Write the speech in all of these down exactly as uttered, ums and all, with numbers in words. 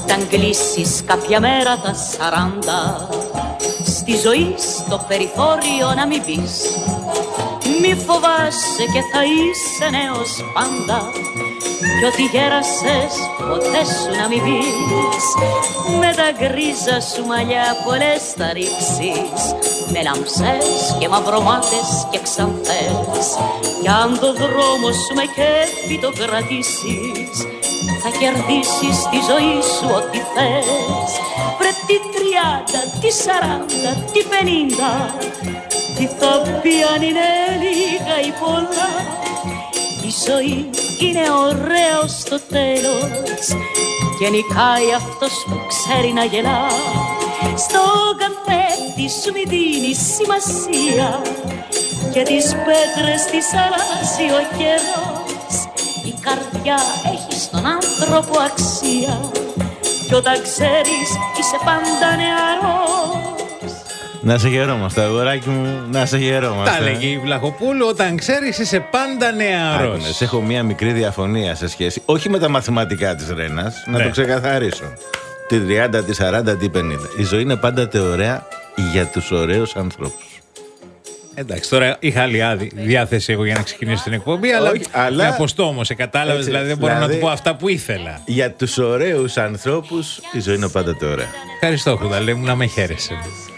όταν κλείσεις κάποια μέρα τα σαράντα, στη ζωή στο περιθώριο να μην μπεις. Μη φοβάσαι και θα είσαι νέος πάντα, κι ό,τι γέρασες ποτέ σου να μην πεις. Με τα γκρίζα σου μαλλιά πολλές θα ρίξεις, με λαμψές και μαυρομάτες και ξανθές, κι αν το δρόμο σου με κέφι το κρατήσεις, θα κερδίσεις τη ζωή σου ό,τι θες. Βρε τι τριάντα, τι σαράντα, τι πενήντα, τι θα πει αν είναι λίγα ή πολλά. Η ζωή είναι ωραία στο τέλος και νικάει αυτός που ξέρει να γελά. Στο καθρέφτη σου μη δίνει σημασία και τις πέτρες τις αλλάζει ο καιρός. Η καρδιά έχει στον άνθρωπο αξία κι όταν ξέρεις είσαι πάντα νεαρός. Να σε χαιρόμαστε, αγοράκι μου, να σε χαιρόμαστε. Τα λέγει η Βλαχοπούλου, όταν ξέρεις είσαι πάντα νεαρός. Άκουνες, έχω μία μικρή διαφωνία σε σχέση, όχι με τα μαθηματικά της Ρένας, να ναι. το ξεκαθαρίσω. Τη τριάντα, τη σαράντα, τη πενήντα. Η ζωή είναι πάντα ωραία για τους ωραίους ανθρώπους. Εντάξει, τώρα είχα άλλη άδη διάθεση εγώ για να ξεκινήσω την εκπομπή, αλλά, όχι, αλλά... με αποστόμω, σε κατάλαβες, δηλαδή δεν μπορώ δηλαδή, να του πω αυτά που ήθελα. Για τους ωραίους ανθρώπους η ζωή είναι πάντα ωραία. Ευχαριστώ, Χρυδαλέ μου, να με χαίρεσαι.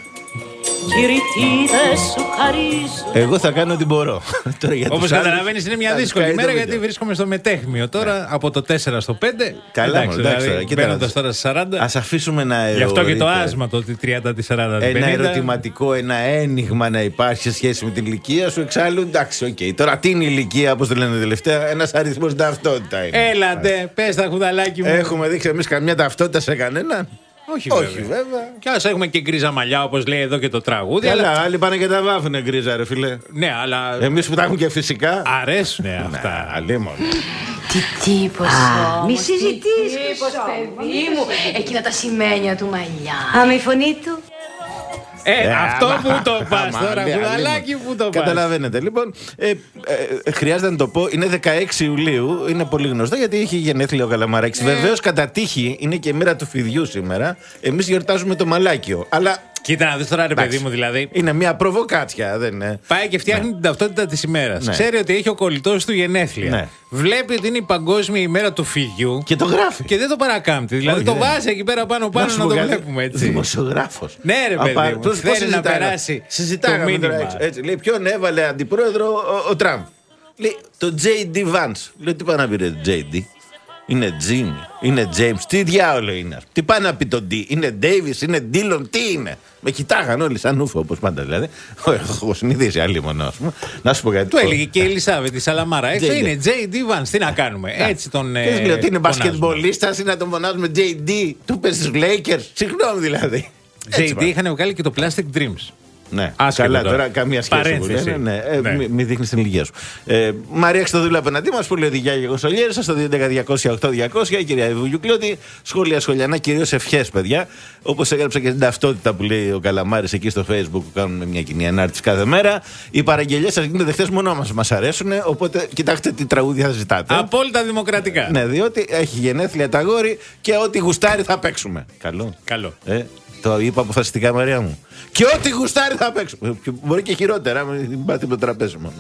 Εγώ θα κάνω ό,τι μπορώ. Όπως καταλαβαίνεις είναι μια δύσκολη μέρα, γιατί βρίσκομαι στο μετέχμιο τώρα, ναι. Από το τέσσερα στο πέντε. Καλά, εντάξει, εντάξει, δηλαδή, μπαίνοντας τώρα στις σαράντα. Ας αφήσουμε να ερωτηματικό. Γι' αυτό και το άσμα το ότι τριάντα τη σαράντα τη πενήντα. Ένα ερωτηματικό, ένα ένιγμα να υπάρχει σε σχέση με την ηλικία σου. Εξάλλου, εντάξει, οκ. Okay. Τώρα τι είναι η ηλικία, όπως το λένε τελευταία, ένας αριθμός ταυτότητα είναι. Έλατε, πες τα, Χουδαλάκι μου. Έχουμε δείξει εμείς καμιά ταυτότητα σε κανέναν. Όχι, Όχι βέβαια. βέβαια. Κι ας έχουμε και γκρίζα μαλλιά, όπως λέει εδώ και το τραγούδι. Καλά, αλλά... άλλοι πάνε και τα βάφουνε γκρίζα, ρε φίλε. Ναι, αλλά. Εμείς που τα έχουμε και φυσικά. Αρέσουνε αυτά. Αλίμονο. Τι τύπος όμως. Μη συζητήσεις. Τι τύπος, παιδί μου. Εκείνα τα σημαίνια του μαλλιά. Άμα η φωνή του. Ε, ε, αυτό α, που το πας τώρα, Χουδαλάκι, που το πας. Καταλαβαίνετε. Λοιπόν, ε, ε, χρειάζεται να το πω, είναι δεκαέξι Ιουλίου, είναι πολύ γνωστό γιατί έχει γενέθλια ο Καλαμαράκης. Ε. Βεβαίως, κατά τύχη, είναι και η μέρα του φιδιού σήμερα. Εμείς γιορτάζουμε το Μαλάκιο. Αλλά. Κοίτα να δεις τώρα, ρε παιδί μου, δηλαδή. Είναι μια προβοκάτσια, δεν είναι. Πάει και φτιάχνει ναι. την ταυτότητα της ημέρας. Ναι. Ξέρει ότι έχει ο κολλητός του γενέθλια. Ναι. Βλέπει ότι είναι η παγκόσμια ημέρα του φιδιού. Και το γράφει. Και δεν το παρακάμπτει. Δηλαδή όχι, το ναι. βάζει εκεί πέρα πάνω πάνω να, να το κάτι... βλέπουμε έτσι. Δημοσιογράφος. Ναι, ρε παιδί Απα... μου. Θέλει να περάσει. Συζητάγαμε τώρα έτσι, έτσι. Λέει, ποιον έβαλε αντιπρόεδρο ο, ο Τραμπ. Λέει το τζέι ντι Vance. Λέει, τι πάει να πει ρε τζέι ντι. Είναι Τζίμι, είναι James, τι διάολο είναι. Τι πάει να πει το D, είναι Davis, είναι Dillon, τι είναι. Με κοιτάγαν όλοι σαν ούφο, όπως πάντα δηλαδή. Έχω συνηθίσει άλλη μόνο, α πούμε. Να σου πω κάτι. Του έλεγε και η Ελισάβετ τη Σαλαμάρα. Έτσι είναι τζέι ντι Vance, τι να κάνουμε. Έτσι τον. Και λέω ότι είναι μπασκετμπολίστας ή να τον φωνάζουμε τζέι ντι, του πες στους Lakers. Συγγνώμη δηλαδή. τζέι ντι είχαν βγάλει και το Plastic Dreams. Ναι, καλά τώρα, καμία σχέση που λένε. Ναι, ε, ναι. Μην μη δείχνει την ηλικία σου. Ε, Μαρία Χρυστοδούλου απέναντί μας, πολύ οδηγιά για Κονσολιέρη σας, στο δύο έντεκα διακόσια οκτώ διακόσια. Η κυρία Βουγιουκλώτη, σχόλια σχολιανά, κυρίως ευχές, παιδιά. Όπως έγραψα και την ταυτότητα που λέει ο Καλαμάρης εκεί στο Facebook, που κάνουμε μια κοινή ανάρτηση κάθε μέρα. Οι παραγγελίες σας γίνονται χθες, μόνο μας μας αρέσουν. Οπότε κοιτάξτε τι τραγούδια θα ζητάτε. Απόλυτα δημοκρατικά. Ναι, διότι έχει γενέθλια τα γόρι και ό,τι γουστάρει θα παίξουμε. Καλό. Καλό. Ε, το είπα αποφασιστικά, Μαρία μου. Και ό,τι γουστάρει θα παίξουμε. Μπορεί και χειρότερα, μην πάτε με το τραπέζι μόνο.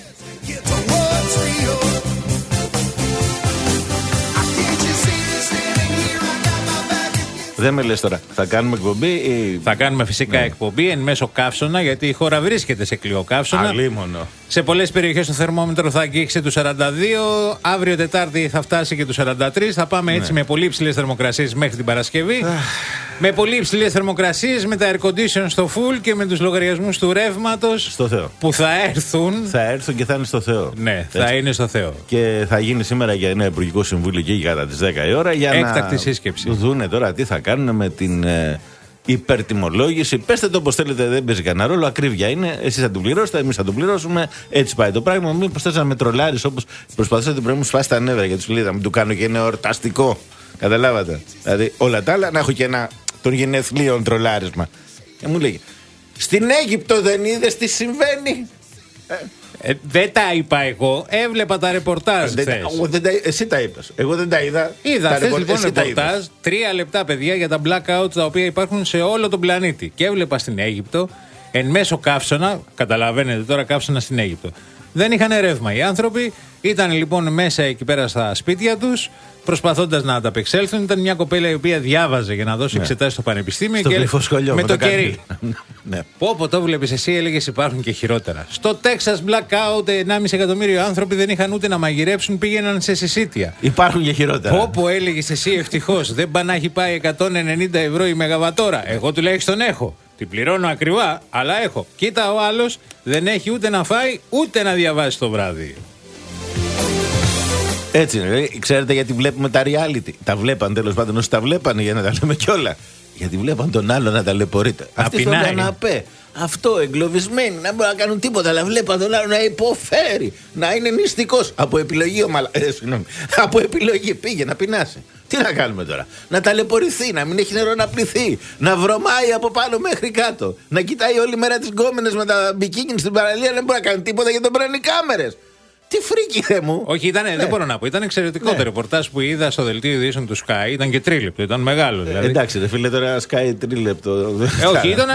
Δεν με λες τώρα, θα κάνουμε εκπομπή ή... Θα κάνουμε φυσικά ναι. εκπομπή εν μέσω καύσωνα, γιατί η χώρα βρίσκεται σε κλειό καύσωνα. Αλίμονο. Σε πολλές περιοχές το θερμόμετρο θα αγγίξει τους σαράντα δύο, αύριο Τετάρτη θα φτάσει και τους σαράντα τρία. Θα πάμε έτσι ναι. με πολύ υψηλές θερμοκρασίες μέχρι την Παρασκευή. Με πολύ υψηλές θερμοκρασίες, με τα air condition στο full και με τους λογαριασμούς του ρεύματος. Στο Θεό. Που θα έρθουν. Θα έρθουν και θα είναι στο Θεό. Ναι, θα έτσι. είναι στο Θεό. Και θα γίνει σήμερα για ένα Υπουργικό Συμβούλιο και κατά τις δέκα η ώρα για έκτακτη να σύσκεψη. δούνε τώρα τι θα κάνουν με την ε, υπερτιμολόγηση. Πέστε το όπως θέλετε, δεν παίζει κανένα ρόλο. Ακρίβεια είναι. Εσείς θα την πληρώσετε, εμείς θα την πληρώσουμε. Έτσι πάει το πράγμα. Μην προσθέσει να με τρολάρεις όπως προσπαθήσατε πριν μου σφάσει τα νεύρα γιατί σου λέει να μην του κάνω και ένα εορταστικό. Καταλάβατε. Δηλαδή όλα τα άλλα να έχω και ένα των γενεθλίων τρολάρισμα. Και μου λέει, στην Αίγυπτο δεν είδες τι συμβαίνει. Ε, Ε, δεν τα είπα εγώ, έβλεπα τα ρεπορτάζ. Δεν, δεν τα, εσύ τα είπες. Εγώ δεν τα είδα. Είδα τα χθες ρεπορ... λοιπόν ρεπορτάζ, τρία λεπτά παιδιά για τα blackout τα οποία υπάρχουν σε όλο τον πλανήτη. Και έβλεπα στην Αίγυπτο, εν μέσω καύσωνα, καταλαβαίνετε τώρα καύσωνα στην Αίγυπτο. Δεν είχαν ρεύμα οι άνθρωποι, ήταν λοιπόν μέσα εκεί πέρα στα σπίτια τους, προσπαθώντας να ανταπεξέλθουν. Ήταν μια κοπέλα η οποία διάβαζε για να δώσει ναι. εξετάσεις στο πανεπιστήμιο στο και με, με το, το κερί. ναι. Πω πω το βλέπεις εσύ, έλεγες υπάρχουν και χειρότερα. Στο Τέξας blackout ενάμιση εκατομμύριο άνθρωποι δεν είχαν ούτε να μαγειρέψουν, πήγαιναν σε συσίτια. Υπάρχουν και χειρότερα. Πω πω έλεγες εσύ ευτυχώς, δεν πάνε να έχει πάει εκατόν ενενήντα ευρώ η μεγαβατόρα. Εγώ τουλάχιστον έχω. Την πληρώνω ακριβά, αλλά έχω. Κοίτα ο άλλος δεν έχει ούτε να φάει ούτε να διαβάσει το βράδυ. Έτσι είναι. Ξέρετε γιατί βλέπουμε τα reality. Τα βλέπαν τέλος πάντων όσοι τα βλέπανε για να τα λέμε κιόλα. Γιατί βλέπαν τον άλλο να ταλαιπωρείται. Αυτοί στον καναπέ. Αυτό εγκλωβισμένοι, να μπορούν να κάνουν τίποτα. Αλλά βλέπαν τον άλλο να υποφέρει. Να είναι νηστικός. Από επιλογή ο μαλα... ε, συγγνώμη. Από επιλογή πήγε να πεινάσει. Τι να κάνουμε τώρα. Να ταλαιπωρηθεί, να μην έχει νερό να πληθεί. Να βρωμάει από πάνω μέχρι κάτω. Να κοιτάει όλη μέρα τις γκόμενες με τα μπικίνι στην παραλία. Δεν μπορεί να κάνει τίποτα γιατί τον παίρνουν οι κάμερες. Τι φρίκι θε μου. Όχι, ήταν, ναι. δεν μπορώ να πω. Ήταν εξαιρετικό ναι. το ρεπορτάζ που είδα στο δελτίο ειδήσεων του Sky. Ήταν και τρίλεπτο, ήταν μεγάλο. Δηλαδή. Ε, εντάξει, δεν φίλε τώρα Sky τρίλεπτο. Ε, όχι, ήταν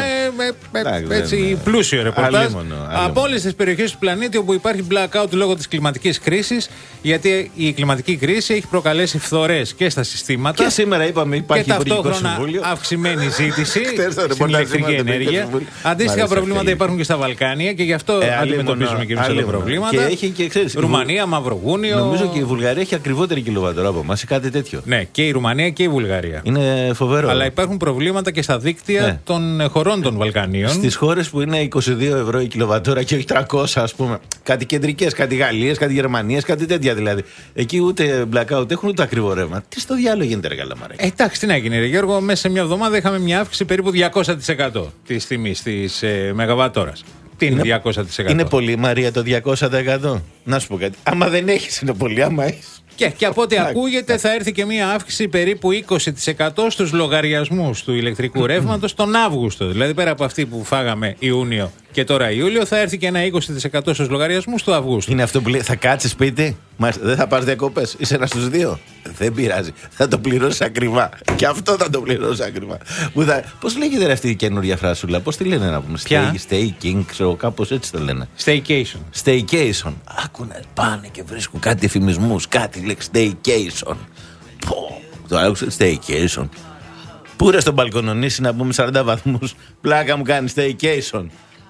ε, έτσι ναι. πλούσιο ρεπορτάζ. Αλίμονο, αλίμονο. Από όλες τις περιοχές του πλανήτη όπου υπάρχει blackout λόγω της κλιματικής κρίσης. Γιατί η κλιματική κρίση έχει προκαλέσει φθορές και στα συστήματα. Και σήμερα είπαμε υπάρχει και ταυτόχρονα αυξημένη ζήτηση στην ηλεκτρική ενέργεια. Αντίστοιχα προβλήματα υπάρχουν και στα Βαλκάνια και γι' αυτό αντιμετωπίζουμε και εμείς εδώ προβλήματα. Ρουμανία, Μαυρογούνιο. Νομίζω και η Βουλγαρία έχει ακριβότερη κιλοβατόρα από εμάς ή κάτι τέτοιο. Ναι, και η Ρουμανία και η Βουλγαρία. Είναι φοβερό. Αλλά υπάρχουν προβλήματα και στα δίκτυα ναι. των χωρών των Βαλκανίων. Στις χώρες που είναι είκοσι δύο ευρώ η κιλοβατόρα και όχι τριακόσια, ας πούμε. Κάτι κεντρικές, κάτι Γαλλίες, κάτι Γερμανίες, κάτι τέτοια δηλαδή. Εκεί ούτε blackout έχουν ούτε ακριβό ρεύμα. Τι στο διάλογο γίνεται, ρε Καλαμαρέ. Ε, εντάξει, τι να γίνει, ρε Γιώργο. Μέσα σε μια εβδομάδα είχαμε μια αύξηση περίπου διακόσια τοις εκατό της τιμής της ε, μεγαβατόρας. Τι είναι διακόσια τοις εκατό. Είναι πολύ, Μαρία, το διακόσια τοις εκατό. Να σου πω κάτι. Άμα δεν έχεις, είναι πολύ. Άμα έχεις. Και, και από ό,τι ακούγεται, θα έρθει και μία αύξηση περίπου είκοσι τοις εκατό στους λογαριασμούς του ηλεκτρικού ρεύματος τον Αύγουστο. Δηλαδή, πέρα από αυτή που φάγαμε Ιούνιο και τώρα Ιούλιο, θα έρθει και ένα είκοσι τοις εκατό στους λογαριασμούς του Αυγούστου. Είναι αυτό που λέει: θα κάτσεις σπίτι, δεν θα πας διακοπές, είσαι ένας στους δύο. Δεν πειράζει. Θα το πληρώσεις ακριβά. Και αυτό θα το πληρώσεις ακριβά. Θα... Πώς λέγεται ρε αυτή η καινούργια φράσουλα, πώς τη λένε να πούμε? Stay, staking, ξέρω, κάπως έτσι το λένε. Staycation. Staycation. Άκουνε, πάνε και βρίσκουν κάτι εφημισμούς, κάτι λέξει staycation. Πω, το άκουσα staycation. Πού ρε στον μπαλκονονίσι να πούμε σαράντα βαθμούς, πλάκα μου κάνει staycation.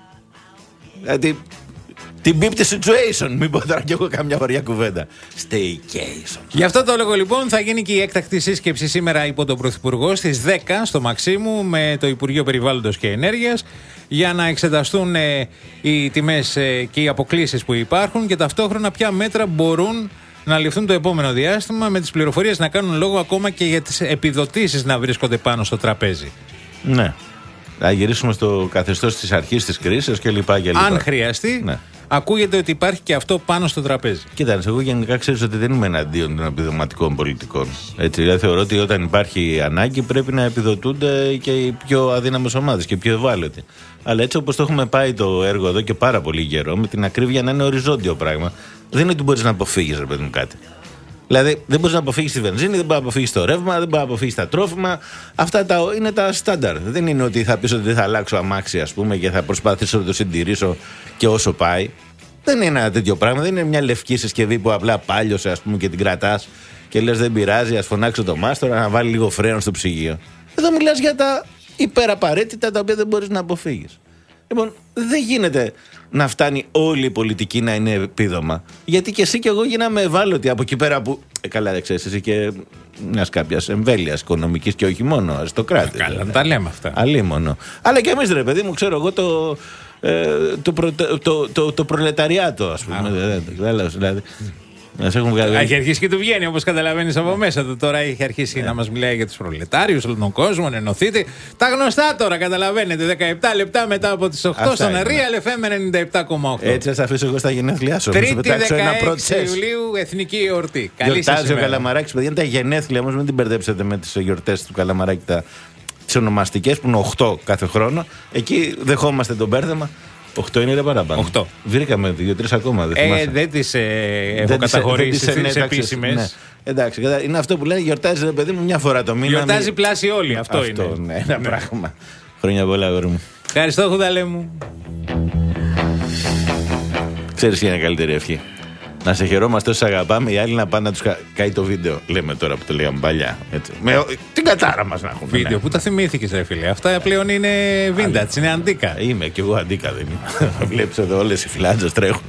Δηλαδή, την πίπτη situation, μην πω τώρα κι εγώ καμιά βαριά κουβέντα. Staycation. Γι' αυτό το λόγο λοιπόν θα γίνει και η έκτακτη σύσκεψη σήμερα υπό τον Πρωθυπουργό στις δέκα στο Μαξίμου με το Υπουργείο Περιβάλλοντος και Ενέργειας για να εξεταστούν ε, οι τιμές ε, και οι αποκλίσεις που υπάρχουν και ταυτόχρονα ποια μέτρα μπορούν να ληφθούν το επόμενο διάστημα, με τις πληροφορίες να κάνουν λόγο ακόμα και για τις επιδοτήσεις να βρίσκονται πάνω στο τραπέζι. Ναι. Να γυρίσουμε στο καθεστώς της αρχής της κρίσης και λοιπά και λοιπά. Αν χρειαστεί, ναι. Ακούγεται ότι υπάρχει και αυτό πάνω στο τραπέζι. Κοίταξε, εγώ γενικά ξέρεις ότι δεν είμαι εναντίον των επιδοματικών πολιτικών. Έτσι, δηλαδή θεωρώ ότι όταν υπάρχει ανάγκη πρέπει να επιδοτούνται και οι πιο αδύναμες ομάδες και οι πιο ευάλωτοι. Αλλά έτσι όπως το έχουμε πάει το έργο εδώ και πάρα πολύ καιρό, με την ακρίβεια να είναι οριζόντιο πράγμα, δεν είναι ότι μπορείς να αποφύγεις, ρε παιδί μου, κάτι. Δηλαδή δεν μπορείς να αποφύγεις τη βενζίνη, δεν μπορείς να αποφύγεις το ρεύμα, δεν μπορείς να αποφύγεις τα τρόφιμα. Αυτά τα, είναι τα στάνταρ. Δεν είναι ότι θα πεις ότι δεν θα αλλάξω αμάξι, ας πούμε, και θα προσπαθήσω να το συντηρήσω και όσο πάει. Δεν είναι ένα τέτοιο πράγμα. Δεν είναι μια λευκή συσκευή που απλά πάλιωσε, ας πούμε, και την κρατάς και λες δεν πειράζει, ας φωνάξω το μάστορα να βάλει λίγο φρένο στο ψυγείο. Εδώ μιλάς για τα υπεραπαραίτητα τα οποία δεν μπορείς να αποφύγεις. Λοιπόν, δεν γίνεται να φτάνει όλη η πολιτική να είναι επίδομα. Γιατί και εσύ και εγώ γίναμε ευάλωτοι από εκεί πέρα που. Ε, καλά, δεν ξέρεις, εσύ και μια κάποια εμβέλεια οικονομική και όχι μόνο αριστοκράτη. Καλά, δηλαδή. Τα λέμε αυτά. Αλίμονο. Αλλά και εμείς, ρε παιδί μου, ξέρω εγώ το. Ε, το, προ, το, το, το, το προλεταριάτο, ας πούμε. Δηλαδή. Έχει αρχίσει και του βγαίνει, όπως καταλαβαίνεις από μέσα του. Τώρα έχει αρχίσει yeah. να μας μιλάει για τους προλετάριους, όλο τον κόσμο, να ενωθείτε. Τα γνωστά τώρα, καταλαβαίνετε. δεκαεπτά λεπτά μετά από τις οκτώ στον Real εφ εμ ενενήντα επτά κόμμα οκτώ. Έτσι θα σε αφήσω εγώ στα γενέθλιά σου. Τρίτη δεκαέξι Ιουλίου, εθνική εορτή. Καλή σας Γιορτάζει ο Καλαμαράκης, παιδιά, είναι τα γενέθλια όμως, μην την μπερδέψετε με τις γιορτές του Καλαμαράκη, τα τις ονομαστικές που είναι οκτώ κάθε χρόνο. Εκεί δεχόμαστε το μπέρδεμα Οκτώ είναι παραπάνω. Οκτώ. Βρήκαμε δύο-τρεις ακόμα. Δεν, ε, δεν τις ε, έχω καταχωρήσει στις επίσημες. Ναι. Εντάξει, είναι αυτό που λέει γιορτάζει ρε παιδί μου μια φορά το μήνα. Γιορτάζει μη... πλάση όλοι. Αυτό, αυτό είναι. Ναι, ένα ναι. πράγμα. Χρόνια πολλά, αγόρι μου. Ευχαριστώ, Χουδαλέ μου. Ξέρεις ποια είναι η καλύτερη ευχή? Να σε χαιρόμαστε όσοι αγαπάμε, οι άλλοι να πάνε να τους καεί το βίντεο. Λέμε τώρα που το λέγαμε παλιά. Έτσι. Με την κατάρα μας να έχουν. Βίντεο, ναι. Πού τα θυμήθηκες, ρε φίλε? Αυτά πλέον είναι vintage, είναι αντίκα. Είμαι κι εγώ αντίκα, δεν είμαι. Βλέπεις εδώ όλες οι φυλάντζες τρέχουν.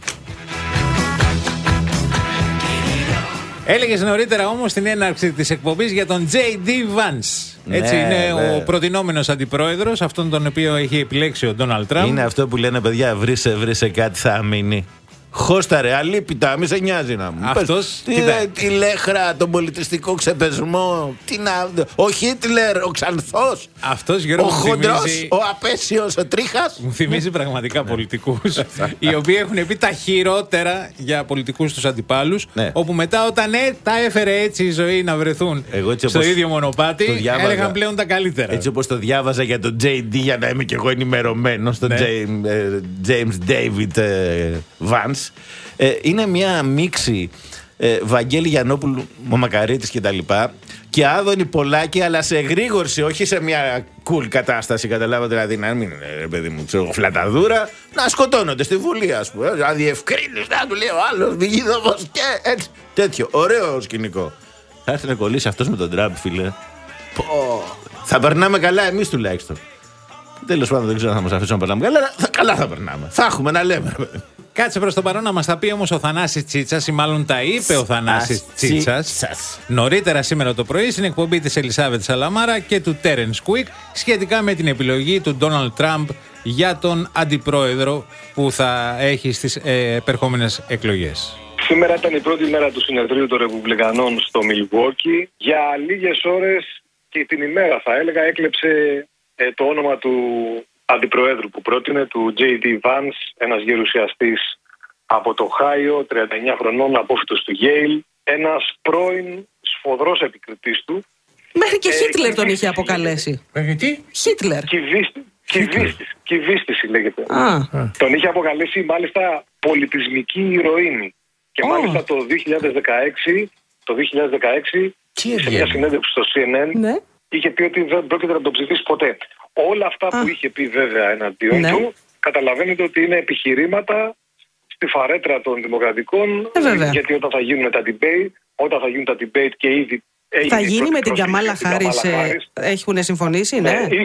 Έλεγες νωρίτερα όμως στην έναρξη της εκπομπής για τον τζέι ντι Vance. Έτσι ναι, είναι ναι. ο προτινόμενος αντιπρόεδρος, αυτόν τον οποίο έχει επιλέξει ο Ντόναλντ Τραμπ. Είναι αυτό που λένε παιδιά, βρήσε, βρήσε κάτι θα μείνει. Χώστα ρε, αλίπητα, μη σε νοιάζει να μου. Αυτός, τι, ρε, τη λέχρα, τον πολιτιστικό ξεπεσμό. Τι να, ο Χίτλερ, ο Ξανθός. Αυτός, Γιώργο, ο Χοντρός, θυμίζει... ο Απέσιος, ο Τρίχας. Μου θυμίζει πραγματικά πολιτικούς οι οποίοι έχουν πει τα χειρότερα για πολιτικούς τους αντιπάλους. Ναι. Όπου μετά όταν ε, τα έφερε έτσι η ζωή να βρεθούν στο ίδιο μονοπάτι, έλεγαν πλέον τα καλύτερα. Έτσι όπως το διάβαζα για τον τζέι ντι, για να είμαι κι εγώ ενημερωμένος, τον ναι. James David Vance. Ε, είναι μια μίξη ε, Βαγγέλη Γιαννόπουλου, Μαμακαρίτης και τα λοιπά, και Άδωνη Πολάκη, αλλά σε γρήγορση, όχι σε μια cool κατάσταση, καταλάβατε, δηλαδή να μην είναι ρε παιδί μου, ξέρω, φλαταδούρα, να σκοτώνονται στη Βουλή, ας πούμε, αδιευκρίνης, να του λέει ο άλλος, διγίδωμος και έτσι, τέτοιο, ωραίο σκηνικό. Θα έρθει να κολλήσει αυτός με τον Τραμπ, φίλε. Πω, θα περνάμε καλά εμείς τουλάχιστον. Τέλος πάντων, δεν ξέρω αν θα μας αφήσουν να περνάμε καλά, αλλά θα, καλά θα περνάμε. Θα έχουμε να λέμε, ρε παιδί. Κάτσε προς το παρόν να μας τα πει όμως ο Θανάσης Τσίτσας, ή μάλλον τα είπε ο Θανάσης Τσίτσας νωρίτερα σήμερα το πρωί στην εκπομπή της Ελισάβετ Σαλαμάρα και του Τέρενς Κουίκ σχετικά με την επιλογή του Ντόναλντ Τραμπ για τον αντιπρόεδρο που θα έχει στις ε, επερχόμενες εκλογές. Σήμερα ήταν η πρώτη μέρα του συνεδρίου των Ρεπουμπλικανών στο Μιλγουόκι. Για λίγες ώρες και την ημέρα θα έλεγα έκλεψε ε, το όνομα του αντιπροέδρου που πρότεινε, του τζέι ντι Vance, ένας γερουσιαστής από το Οχάιο, τριάντα εννιά χρονών, απόφοιτος του Yale, ένας πρώην σφοδρός επικριτής του. Μέχρι και ε, Χίτλερ τον είχε αποκαλέσει. Μέχρι τι? Χίτλερ. Κυβίστηση λέγεται. Α. Τον είχε αποκαλέσει μάλιστα πολιτισμική ηρωίνη. Και oh. μάλιστα το δύο χιλιάδες δεκαέξι, το δύο χιλιάδες δεκαέξι σε μια συνέντευξη στο σι εν εν, ναι. είχε πει ότι δεν πρόκειται να τον ψηφίσει ποτέ. Όλα αυτά Α. που είχε πει βέβαια εναντίον ναι. του, καταλαβαίνετε ότι είναι επιχειρήματα στη φαρέτρα των δημοκρατικών, ε, γιατί όταν θα γίνουν τα debate, όταν θα γίνουν τα debate και ήδη... Θα γίνει με την Καμάλα Χάρις, έχουν συμφωνήσει, ναι. ναι.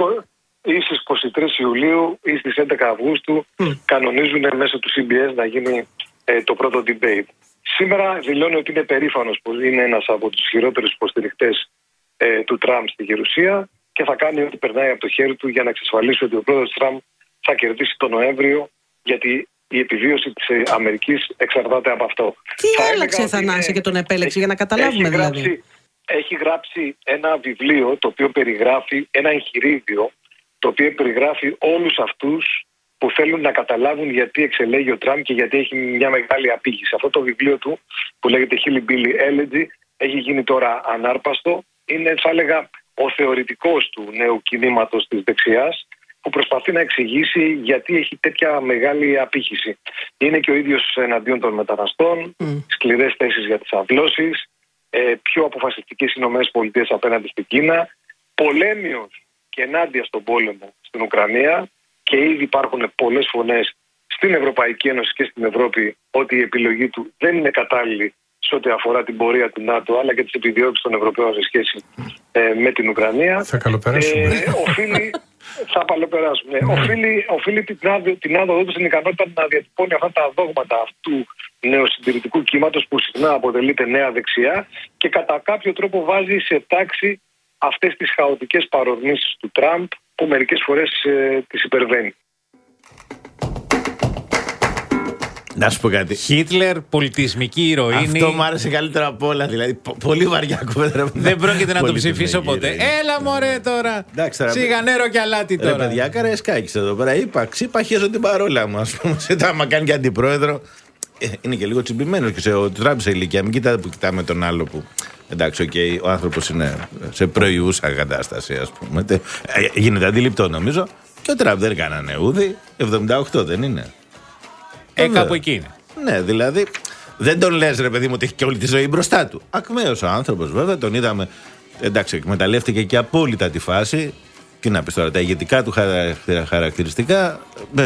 Ή στις είκοσι τρεις Ιουλίου ή στις έντεκα Αυγούστου mm. κανονίζουν μέσω του σι μπι ες να γίνει ε, το πρώτο debate. Σήμερα δηλώνει ότι είναι περήφανος που είναι ένας από τους χειρότερους υποστηριχτές ε, του Τραμπ στη Γερουσία και θα κάνει ό,τι περνάει από το χέρι του για να εξασφαλίσει ότι ο πρόεδρος Τραμπ θα κερδίσει τον Νοέμβριο, γιατί η επιβίωση της Αμερικής εξαρτάται από αυτό. Τι θα άλλαξε, Θανάση, και τον επέλεξε, έχει, για να καταλάβουμε έχει δηλαδή. Γράψει, έχει γράψει ένα βιβλίο το οποίο περιγράφει, ένα εγχειρίδιο, το οποίο περιγράφει όλους αυτούς που θέλουν να καταλάβουν γιατί εξελέγει ο Τραμπ και γιατί έχει μια μεγάλη απήχηση. Αυτό το βιβλίο του, που λέγεται Hillbilly Elegy, έχει γίνει τώρα ανάρπαστο. Είναι, θα έλεγα, ο θεωρητικός του νέου κινήματος της δεξιάς, που προσπαθεί να εξηγήσει γιατί έχει τέτοια μεγάλη απήχηση. Είναι και ο ίδιος εναντίον των μεταναστών, mm. σκληρές θέσεις για τις αυλώσεις, ε, πιο αποφασιστικές Ηνωμένες Πολιτείες απέναντι στην Κίνα, πολέμιος και ενάντια στον πόλεμο στην Ουκρανία, και ήδη υπάρχουν πολλές φωνές στην Ευρωπαϊκή Ένωση και στην Ευρώπη ότι η επιλογή του δεν είναι κατάλληλη σε ό,τι αφορά την πορεία του ΝΑΤΟ, αλλά και τις επιδιώξεις των Ευρωπαίων σε σχέση ε, με την Ουκρανία. Θα καλοπεράσουμε. Ε, οφείλει, θα καλοπεράσουμε. Ναι. Οφείλει, οφείλει την, την άδοδο του στην ικανότητα να διατυπώνει αυτά τα δόγματα αυτού νεοσυντηρητικού κύματος που συχνά αποτελείται νέα δεξιά και κατά κάποιο τρόπο βάζει σε τάξη αυτές τις χαοτικές παρορμήσεις του Τραμπ που μερικές φορές ε, τις υπερβαίνει. Να σου πω κάτι. Χίτλερ, πολιτισμική ηρωίνη. Αυτό μου άρεσε καλύτερα από όλα. Δηλαδή, πο- πολύ βαριά κουβέντα. Δεν πρόκειται να το ψηφίσω ποτέ. Ηρωίνη. Έλα μωρέ τώρα. Σιγά νερό και αλάτι τώρα. Ρε παιδιά, καραϊσκάκης εδώ πέρα. Είπα, ξύπαχιαζω την παρόλα μου. Ας πούμε, σε άμα κάνει και αντιπρόεδρο. Ε, είναι και λίγο τσιμπημένος και σε, ο Τραμπ σε ηλικία. Μην κοιτάτε που κοιτάμε τον άλλο που. Εντάξει, okay, ο άνθρωπος είναι σε προϊούσα κατάσταση, ας πούμε. Ε, γίνεται αντιληπτό νομίζω. Και ο Τραμπ δεν κάνανε ούδη. εβδομήντα οκτώ δεν είναι. Ε, κάπου εκεί είναι. Ναι, δηλαδή δεν τον λες ρε παιδί μου ότι έχει και όλη τη ζωή μπροστά του. Ακμαίος ο άνθρωπος βέβαια, τον είδαμε. Εντάξει, εκμεταλλεύτηκε και απόλυτα τη φάση. Τι να πεις τώρα, τα ηγετικά του χαρακτηριστικά.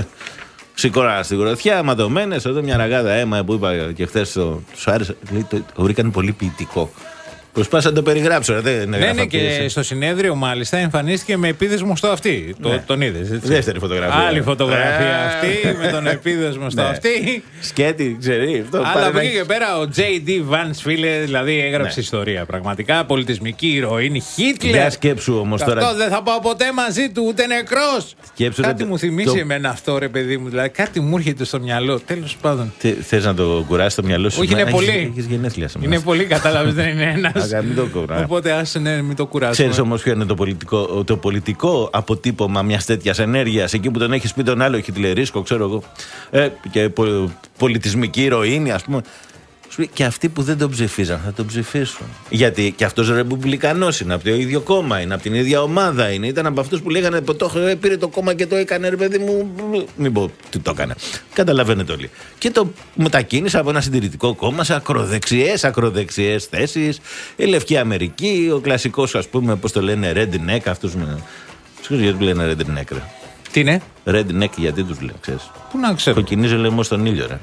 Σηκώνα στην γροθιά, ματωμένες. Εδώ μια ραγάδα αίμα που είπα και χθες τους άρεσε. Το, το βρήκαν πολύ ποιητικό. Προσπάθησα να το περιγράψω. Δεν ναι, ναι, και στο συνέδριο μάλιστα εμφανίστηκε με επίδεσμο στο αυτί. Ναι. Το, τον είδες. Δεύτερη φωτογραφία. Άλλη φωτογραφία αυτή με τον επίδεσμο στο αυτί. Σκέτη, ξέρει. Αυτό, αλλά από εκεί και πέρα ο τζέι ντι Vance, φίλε, δηλαδή έγραψε ναι. ιστορία. Πραγματικά πολιτισμική ηρωίνη. Χίτλερ. Για σκέψου όμως τώρα. Αυτό δεν θα πάω ποτέ μαζί του, ούτε νεκρός. Κάτι μου θυμίσει το... εμένα αυτό, ρε παιδί μου. Δηλαδή κάτι μου έρχεται στο μυαλό. Τέλος πάντων. Θες να το κουράσει το μυαλό σου? Όχι, είναι πολύ. Είναι πολύ, κατάλαβε, δεν είναι ένα. Οπότε άσε ναι, μην το κουράσουμε. Ξέρεις όμως ποιο είναι το πολιτικό, το πολιτικό αποτύπωμα μιας τέτοιας ενέργειας? Εκεί που τον έχεις πει τον άλλο χιτλερίσκο, ξέρω εγώ, ε, και πο, πολιτισμική ηρωίνη, ας πούμε. Και αυτοί που δεν τον ψηφίζαν θα τον ψηφίσουν. Γιατί και αυτός ρεπουμπλικανός είναι, από το ίδιο κόμμα είναι, από την ίδια ομάδα είναι. Ήταν από αυτούς που λέγανε το πήρε το κόμμα και το έκανε, ρε παιδί μου. Μην πω τι το έκανε. Καταλαβαίνετε όλοι. Και το μετακίνησε από ένα συντηρητικό κόμμα σε ακροδεξιές, ακροδεξιές θέσεις. Η Λευκή Αμερική, ο κλασικός, ας πούμε, πώς το λένε, redneck, αυτούς με. Ξέρεις γιατί λένε redneck, ρε? Τι είναι? Redneck, γιατί τους λένε, ξέρεις? Πού να ξέρω. Κοκκινίζει λαιμό στον ήλιο, ρε.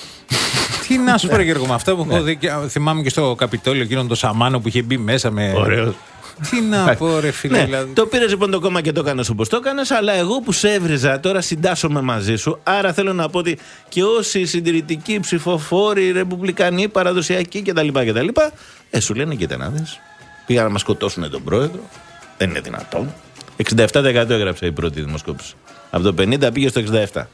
Τι να σου πω, Γιώργο, με αυτό που έχω δει, θυμάμαι και στο Καπιτόλιο εκείνον τον Σαμάνο που είχε μπει μέσα με. Ωραίος. Τι να πω, ρε φίλε. Ναι, δηλαδή. Το πήρε λοιπόν το κόμμα και το έκανε όπως το έκανε, αλλά εγώ που σε έβριζα τώρα συντάσσομαι μαζί σου. Άρα θέλω να πω ότι και όσοι συντηρητικοί ψηφοφόροι, ρεπουμπλικανοί, παραδοσιακοί κτλ. κτλ. Ε, σου λένε, κοίτα να δεις. Πήγαν να μας σκοτώσουν τον πρόεδρο. Δεν είναι δυνατόν. εξήντα επτά τοις εκατό έγραψε η πρώτη δημοσκόπηση. Από το πενήντα πήγε στο εξήντα επτά.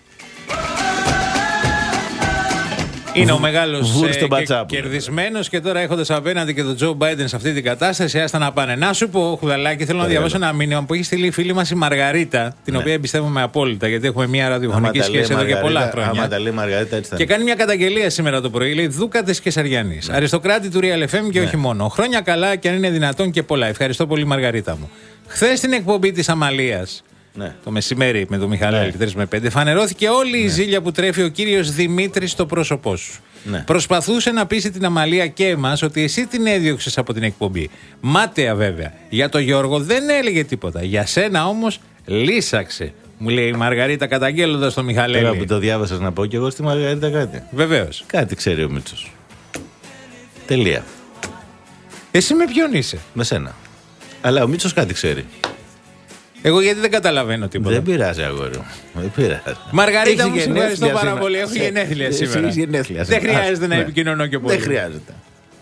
Είναι ο μεγάλος ε, κερδισμένος και τώρα έχοντας απέναντι και τον Τζο Μπάιντεν σε αυτή την κατάσταση, άστα να πάνε. Να σου πω, Χουδαλάκη, θέλω να διαβάσω ένα μήνυμα που έχει στείλει η φίλη μας η Μαργαρίτα, την ναι. οποία εμπιστεύομαι απόλυτα, γιατί έχουμε μια ραδιοφωνική σχέση εδώ και πολλά χρόνια. Άμα τα λέει Μαργαρίτα, έτσι θα και κάνει μια καταγγελία σήμερα το πρωί, λέει Δούκατες Κεσαριανής. Ναι. Αριστοκράτη του Real εφ εμ και ναι. όχι μόνο. Χρόνια καλά και αν είναι δυνατόν και πολλά. Ευχαριστώ πολύ, Μαργαρίτα μου. Χθες στην εκπομπή της Αμαλίας. Ναι. Το μεσημέρι με τον Μιχαλάκη ναι. τρεις με πέντε φανερώθηκε όλη η ναι. ζήλια που τρέφει ο κύριος Δημήτρης στο πρόσωπό σου. Ναι. Προσπαθούσε να πείσει την Αμαλία και εμάς ότι εσύ την έδιωξες από την εκπομπή. Μάταια βέβαια. Για τον Γιώργο δεν έλεγε τίποτα. Για σένα όμως λύσαξε. Μου λέει η Μαργαρίτα καταγγέλλοντας τον Μιχαλέλη. Τώρα που το διάβασες να πω και εγώ στη Μαργαρίτα κάτι. Βεβαίως. Κάτι ξέρει ο Μίτσος. Τελεία. Εσύ με ποιον είσαι? Με σένα. Αλλά ο Μίτσος κάτι ξέρει. Εγώ γιατί δεν καταλαβαίνω τίποτα. Δεν πειράζει, αγόρι μου. Δεν πειράζει. Μαργαρίτα, μου ευχαριστώ πάρα πολύ. Έχω γενέθλια σήμερα. Γενέθλια δεν χρειάζεται να επικοινωνώ και πολύ. Δεν χρειάζεται.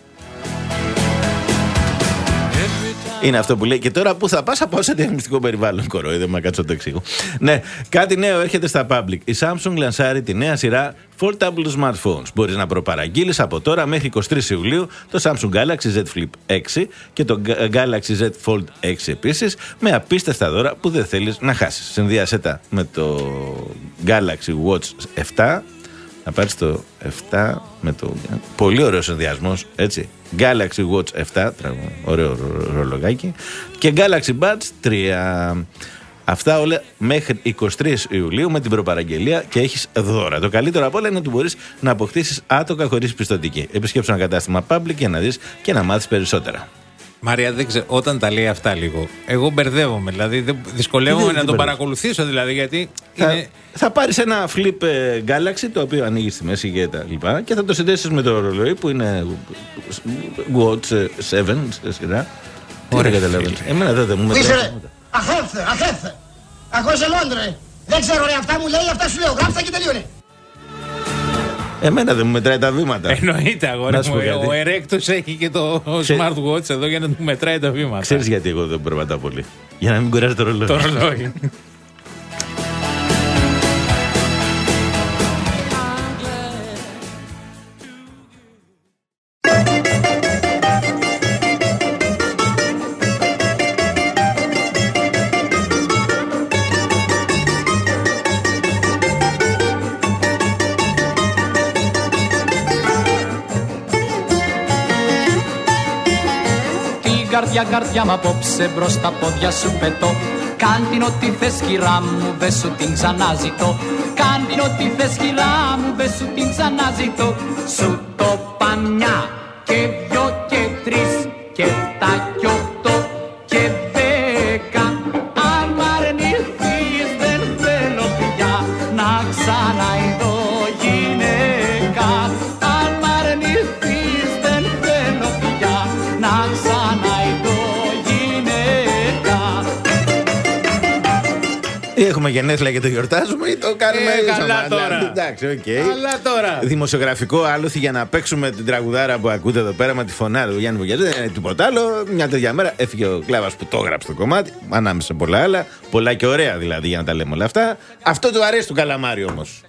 Είναι αυτό που λέει. Και τώρα που θα πας, θα πάω σε διαφημιστικό περιβάλλον. Κορόιδε, μα κάτσω το εξηγώ. Ναι, κάτι νέο έρχεται στα public. Η Samsung λανσάρει τη νέα σειρά foldable smartphones. Μπορείς να προπαραγγείλεις από τώρα μέχρι εικοστή τρίτη Ιουλίου το Samsung Galaxy Z Flip έξι και το Galaxy Z Fold έξι επίσης, με απίστευτα δώρα που δεν θέλεις να χάσεις. Συνδύασέ τα με το Galaxy Watch επτά. Να πάρεις το επτά με το. Πολύ ωραίο συνδυασμός, έτσι. Galaxy Watch επτά, ωραίο ρολογάκι. Και Galaxy Buds τρία. Αυτά όλα μέχρι εικοστή τρίτη Ιουλίου με την προπαραγγελία και έχεις δώρα. Το καλύτερο απ' όλα είναι ότι μπορείς να αποκτήσεις άτοκα χωρίς πιστωτική. Επισκέψου ένα κατάστημα public για να δεις και να μάθεις περισσότερα. Μαρία, δεν ξέρω, όταν τα λέει αυτά λίγο, εγώ μπερδεύομαι. Δηλαδή, δυσκολεύομαι να τον παρακολουθήσω, δηλαδή, γιατί. Θα, είναι... θα πάρεις ένα Flip Galaxy, το οποίο ανοίγει στη μέση και τα λοιπά, και θα το συνδέσεις με το ρολόι που είναι Watch επτά σε σειρά. Ωραία, καταλαβαίνεις. Εμένα δεν μου μετράει. Αχέφθε, αχέφθε. Ακούσε Λόντρε. Δεν ξέρω, ρε, αυτά μου λέει, αυτά σου λέω. Γράψτε και τελείωνε. Εμένα δεν μου μετράει τα βήματα. Εννοείται, αγόρι μου. Ο Ερέκτος έχει και το Ξέ... smartwatch εδώ για να του μετράει τα βήματα. Ξέρεις γιατί εγώ δεν περπατάω πολύ? Για να μην κουράζει το ρολόι. Το ρολόι. Καρδιά, καρδιά μ' απόψε μπρος τα πόδια σου πετώ. Κάν την ό,τι θες κυρά μου, δε σου την ξαναζητώ. Κάν την ό,τι θες κυρά μου, δε σου την ξαναζητώ. Σου το πανιά και δυο και τρεις και τα κι οκτώ και δέκα. Αν μ' αρνηθείς δεν θέλω πια να ξαναειδώ γυναίκα. Αν μ' αρνηθείς δεν θέλω πια να ξαναειδώ γυναίκα. Έχουμε γενέθλια και το γιορτάζουμε ή το κάνουμε ε, καλά τώρα. Εντάξει, okay. Καλά τώρα. Δημοσιογραφικό άλοθη για να παίξουμε την τραγουδάρα που ακούτε εδώ πέρα με τη φωνάρα του Γιάννη Βογιατζή. Δεν είναι τίποτα άλλο. Μια τέτοια μέρα έφυγε ο Κλάβας που το έγραψε το κομμάτι. Ανάμεσα σε πολλά άλλα. Πολλά και ωραία δηλαδή για να τα λέμε όλα αυτά. Αυτό του αρέσει του Καλαμάρι όμως.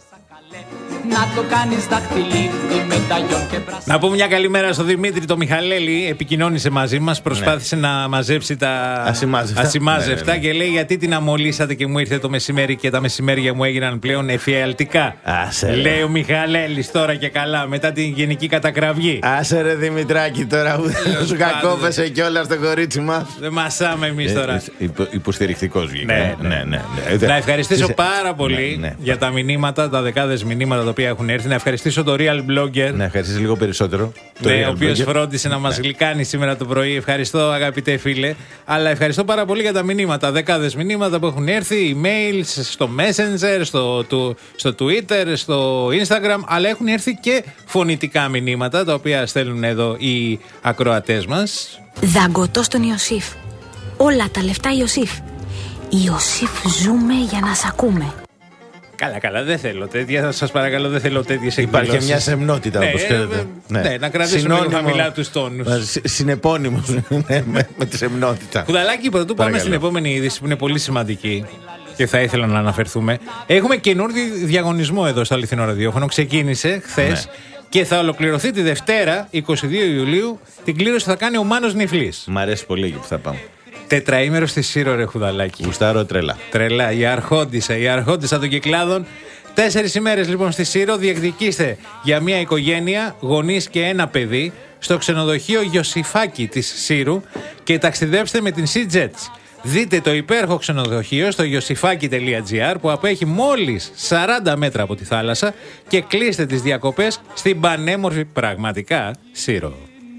Να το κάνεις δαχτυλίδι με ταγιόν και πράσινο. Να πούμε μια καλημέρα στο Δημήτρη το Μιχαλέλη. Επικοινώνησε μαζί μας. Προσπάθησε ναι. να μαζέψει τα ασημάζευτα, ασημάζευτα ναι, ναι, ναι. Και λέει γιατί την αμολύσατε και μου ήρθε το μεσημέρι και τα μεσημέρια μου έγιναν πλέον εφιαλτικά. Άσε, λέει ο Μιχαλέλης τώρα και καλά μετά την γενική κατακραυγή. Άσε ρε Δημητράκη τώρα που σου κακόφεσε κιόλας το κορίτσι μας. Δεν μασάμε εμείς τώρα. Ε, υπο, υποστηρικτικός βγήκε. Ναι, ναι, ναι, ναι. Να ευχαριστήσω Είσαι... πάρα πολύ ναι, ναι. για τα μηνύματα, τα δεκάδες μηνύματα τα οποία έχουν έρθει. Να ευχαριστήσω τον Real Blogger. Να ευχαριστήσω λίγο περισσότερο. Ναι, ο οποίος φρόντισε να μας γλυκάνει σήμερα το πρωί. Ευχαριστώ, αγαπητέ φίλε. Αλλά ευχαριστώ πάρα πολύ για τα μηνύματα. Δεκάδες μηνύματα που έχουν έρθει, emails, στο Messenger, στο, το, στο Twitter, στο Instagram. Αλλά έχουν έρθει και φωνητικά μηνύματα τα οποία στέλνουν εδώ οι ακροατές μας. Δαγκωτό στον Ιωσήφ. Όλα τα λεφτά Ιωσήφ. Ιωσήφ ζούμε για να σ' ακούμε. Καλά, καλά, δεν θέλω τέτοια. Σας παρακαλώ, δεν θέλω τέτοιες εκδηλώσεις. Υπάρχει μια σεμνότητα, ναι, όπως ξέρετε. Ναι, ναι, να κρατήσουμε λίγο χαμηλά τους τόνους. Συνεπώνυμος με, με τη σεμνότητα. Κουδαλάκι, πρωτού πάμε στην επόμενη είδηση που είναι πολύ σημαντική και θα ήθελα να αναφερθούμε. Έχουμε καινούργιο διαγωνισμό εδώ στο Αληθινό Ραδιόφωνο. Ξεκίνησε χθες ναι. και θα ολοκληρωθεί τη Δευτέρα, εικοστή δεύτερη Ιουλίου. Την κλήρωση θα κάνει ο Μάνος Νιφλής. Μ' αρέσει πολύ εκεί που θα πάμε. Τετραήμερο στη Σύρο, ρε Χουδαλάκι. Γουστάρω τρελά. Τρελά, η αρχόντισσα, η αρχόντισσα των Κυκλάδων. Τέσσερις ημέρες λοιπόν στη Σύρο. Διεκδικήστε για μια οικογένεια, γονείς και ένα παιδί, στο ξενοδοχείο Ιωσιφάκη της Σύρου και ταξιδέψτε με την Sea-Jets. Δείτε το υπέροχο ξενοδοχείο στο ιωσιφάκι τελεία τζι άρ που απέχει μόλις σαράντα μέτρα από τη θάλασσα και κλείστε τις διακοπές στην πανέμορφη πραγματικά Σύρο.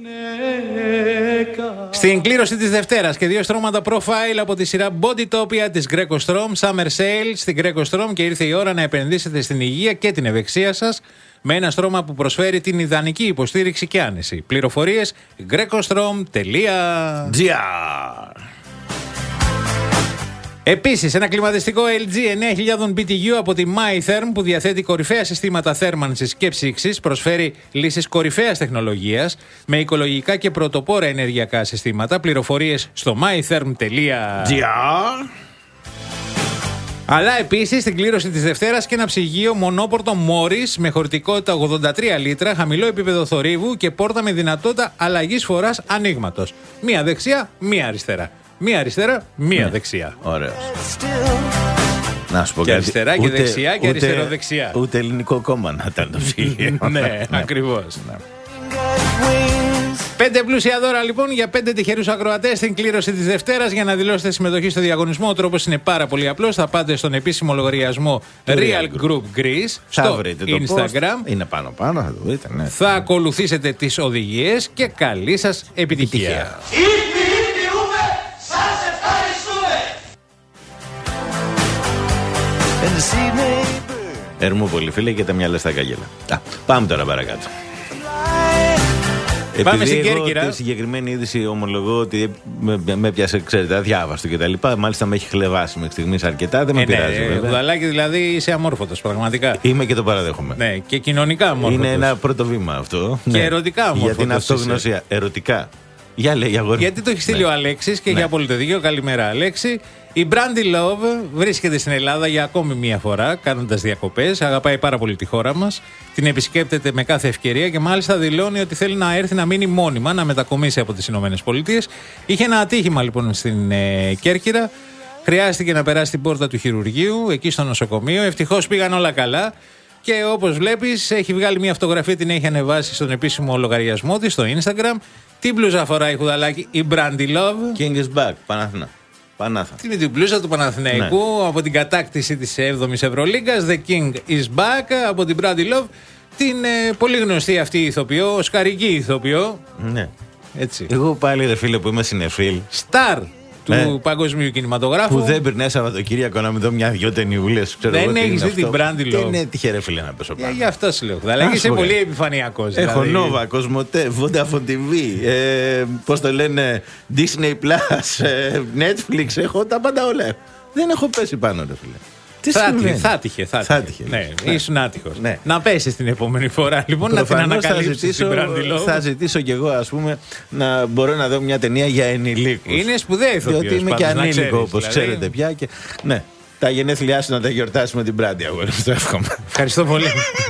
Στην κλήρωση της Δευτέρας και δύο στρώματα profile από τη σειρά Bodytopia της Greco Strom, Summer Sale στην Greco Strom και ήρθε η ώρα να επενδύσετε στην υγεία και την ευεξία σας με ένα στρώμα που προσφέρει την ιδανική υποστήριξη και άνεση. Πληροφορίες grecostrom τελεία τζι άρ. Επίσης, ένα κλιματιστικό ελ τζι εννέα χιλιάδες μπι τι γιου από τη MyTherm που διαθέτει κορυφαία συστήματα θέρμανσης και ψήξης, προσφέρει λύσεις κορυφαίας τεχνολογίας με οικολογικά και πρωτοπόρα ενεργειακά συστήματα. Πληροφορίες στο mytherm τελεία τζι άρ. Αλλά επίσης στην κλήρωση της Δευτέρας και ένα ψυγείο μονόπορτο Morris με χωρητικότητα ογδόντα τρία λίτρα, χαμηλό επίπεδο θορύβου και πόρτα με δυνατότητα αλλαγής φοράς ανοίγματος. Μία δεξιά, μία αριστερά. Μία αριστερά, μία ναι. δεξιά. Ωραίος. Να σου πω και κάτι. αριστερά και ούτε, δεξιά και αριστεροδεξιά. Ούτε ελληνικό κόμμα να ήταν το ψυγείο. Ναι, ακριβώς. Ναι. Πέντε πλούσια δώρα λοιπόν για πέντε τυχερούς ακροατές στην κλήρωση της Δευτέρας. Για να δηλώσετε συμμετοχή στο διαγωνισμό, ο τρόπος είναι πάρα πολύ απλός. Θα πάτε στον επίσημο λογαριασμό Real, Real Group Greece στο Instagram. Είναι πάνω πάνω, θα το δείτε. Ναι. Θα ακολουθήσετε τις οδηγίες και καλή σας επιτυχία. Ερμούπολη, φίλε, και τα μυαλά στα καγέλα. Α, πάμε τώρα παρακάτω. Πάμε Επειδή στην εγώ Κέρκυρα. τη συγκεκριμένη είδηση ομολογώ ότι με, με πιάσε, ξέρετε, αδιάβαστο και τα λοιπά. Μάλιστα με έχει χλεβάσει μέχρι στιγμής αρκετά. Δεν με ε, πειράζει, ναι, βέβαια. Βουδαλάκι, δηλαδή είσαι αμόρφωτος, πραγματικά. Είμαι και το παραδέχομαι. Ναι, και κοινωνικά αμόρφωτος. Είναι ένα πρώτο βήμα αυτό. Και ναι. ερωτικά αμόρφωτος. Για την αυτογνωσία. Είσαι. Ερωτικά. Για λέει, αγόρι. Γιατί το έχει στείλει ναι. ο Αλέξης και ναι. έχει απόλυτο δίκιο. Καλημέρα, Αλέξη. Η Brandy Love βρίσκεται στην Ελλάδα για ακόμη μία φορά, κάνοντας διακοπές. Αγαπάει πάρα πολύ τη χώρα μας. Την επισκέπτεται με κάθε ευκαιρία και μάλιστα δηλώνει ότι θέλει να έρθει να μείνει μόνιμα, να μετακομίσει από τις Ηνωμένες Πολιτείες. Είχε ένα ατύχημα λοιπόν στην ε, Κέρκυρα. Χρειάστηκε να περάσει την πόρτα του χειρουργείου, εκεί στο νοσοκομείο. Ευτυχώς πήγαν όλα καλά. Και όπως βλέπεις, έχει βγάλει μια φωτογραφία, την έχει ανεβάσει στον επίσημο λογαριασμό της στο Instagram. Τι μπλούζα φοράει, Χουδαλάκι, η Brandy Love. King is back, Παναθηνά. Πανάθα. Με την πλούσα του Παναθηναϊκού, ναι. Από την κατάκτηση της έβδομης Ευρωλίγκας, The King is back, από την Brady Love, την ε, πολύ γνωστή αυτή ηθοποιό, οσκαρική ηθοποιό. Ναι. Έτσι. Εγώ πάλι ρε φίλε που είμαι συνεφίλ. Σταρ του ναι. παγκοσμίου κινηματογράφου. Που δεν περνάει Σαββατοκύριακο να μην δω μια-δυο ταινιούλες. Δεν έχεις δει την Brady Love. Δεν τυχερέ φίλε να πέσω πάνω. Γι' αυτό σου λέω. Αλλά είσαι πολύ επιφανειακός. Έχω Nova, Κοσμοτέ, Vodafone τι βι, ε, πώς το λένε, Disney Plus, ε, Netflix, έχω τα πάντα όλα. Δεν έχω πέσει πάνω ρε φίλε. Τι θα, θα τύχε, θα, θα τύχε. Ναι, ναι. Ήσουν άτυχος. Ναι. Να πέσει την επόμενη φορά. Λοιπόν, να την ανακαλύψεις την Brady Love. Θα ζητήσω κι εγώ, ας πούμε, να μπορώ να δω μια ταινία για ενηλίκους. Είναι σπουδαία ηθοποιός. Διότι είμαι και ανήλικο, όπως δηλαδή... ξέρετε πια. Και... Ναι, τα γενέθλιά σου να τα γιορτάσει με την Brady, εγώ το εύχομαι. Ευχαριστώ πολύ.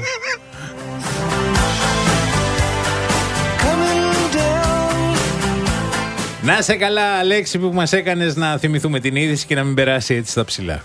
Να σε καλά, Αλέξη, που μας έκανες να θυμηθούμε την είδηση και να μην περάσει έτσι στα ψηλά.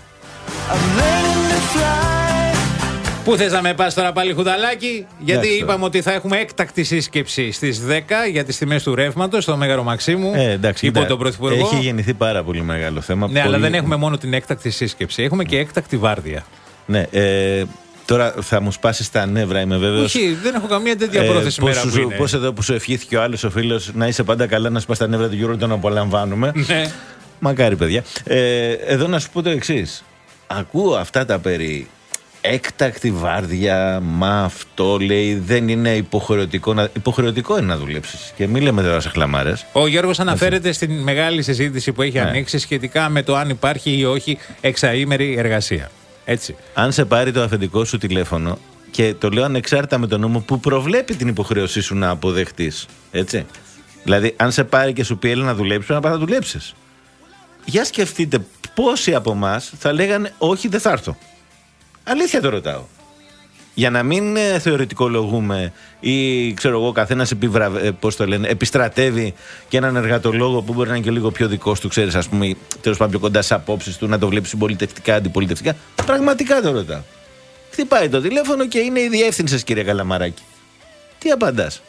Πού θες να με πας τώρα πάλι, Χουδαλάκι? Γιατί yeah, είπαμε ότι θα έχουμε έκτακτη σύσκεψη στις δέκα για τις τιμές του ρεύματος στο Μέγαρο Μαξίμου. Ε, εντάξει, υπό τον Πρωθυπουργό. Έχει γεννηθεί πάρα πολύ μεγάλο θέμα. Ναι, πολύ... αλλά δεν έχουμε μόνο την έκτακτη σύσκεψη. Έχουμε και έκτακτη βάρδια. Ναι, ε, τώρα θα μου σπάσει τα νεύρα, είμαι βέβαιος. Όχι, δεν έχω καμία τέτοια πρόθεση. Πώς πώς εδώ που σου ευχήθηκε ο άλλος ο φίλος να είσαι πάντα καλά, να σπάσει τα νεύρα του Γιώργου, τον απολαμβάνουμε. Ναι. Μακάρι, παιδιά. Ε, εδώ να σου πω το εξής. Ακούω αυτά τα περί έκτακτη βάρδια, μα αυτό λέει δεν είναι υποχρεωτικό. Να... Υποχρεωτικό είναι να δουλέψεις. Και μην λέμε τώρα σε χλαμάρες. Ο Γιώργος αναφέρεται στην μεγάλη συζήτηση που έχει ναι. ανοίξει σχετικά με το αν υπάρχει ή όχι εξαήμερη εργασία. Έτσι. Αν σε πάρει το αφεντικό σου τηλέφωνο, και το λέω ανεξάρτητα με τον νόμο που προβλέπει την υποχρέωσή σου να αποδεχτείς. Έτσι. Δηλαδή, αν σε πάρει και σου πει έλα να δουλέψεις, πρέπει να πάει να δουλέψεις. Για σκεφτείτε πόσοι από εμάς θα λέγανε όχι, δεν θα έρθω. Αλήθεια το ρωτάω. Για να μην ε, θεωρητικολογούμε ή ξέρω εγώ, καθένας επιβραβε, πώς το λένε, επιστρατεύει και έναν εργατολόγο που μπορεί να είναι και λίγο πιο δικός του, ξέρεις, ας πούμε, τέλος πάντων πιο κοντά στις απόψεις του, να το βλέπει συμπολιτευτικά, αντιπολιτευτικά. Πραγματικά το ρωτάω. Χτυπάει το τηλέφωνο και είναι η διεύθυνση, κύριε Καλαμαράκη. Τι απαντάς?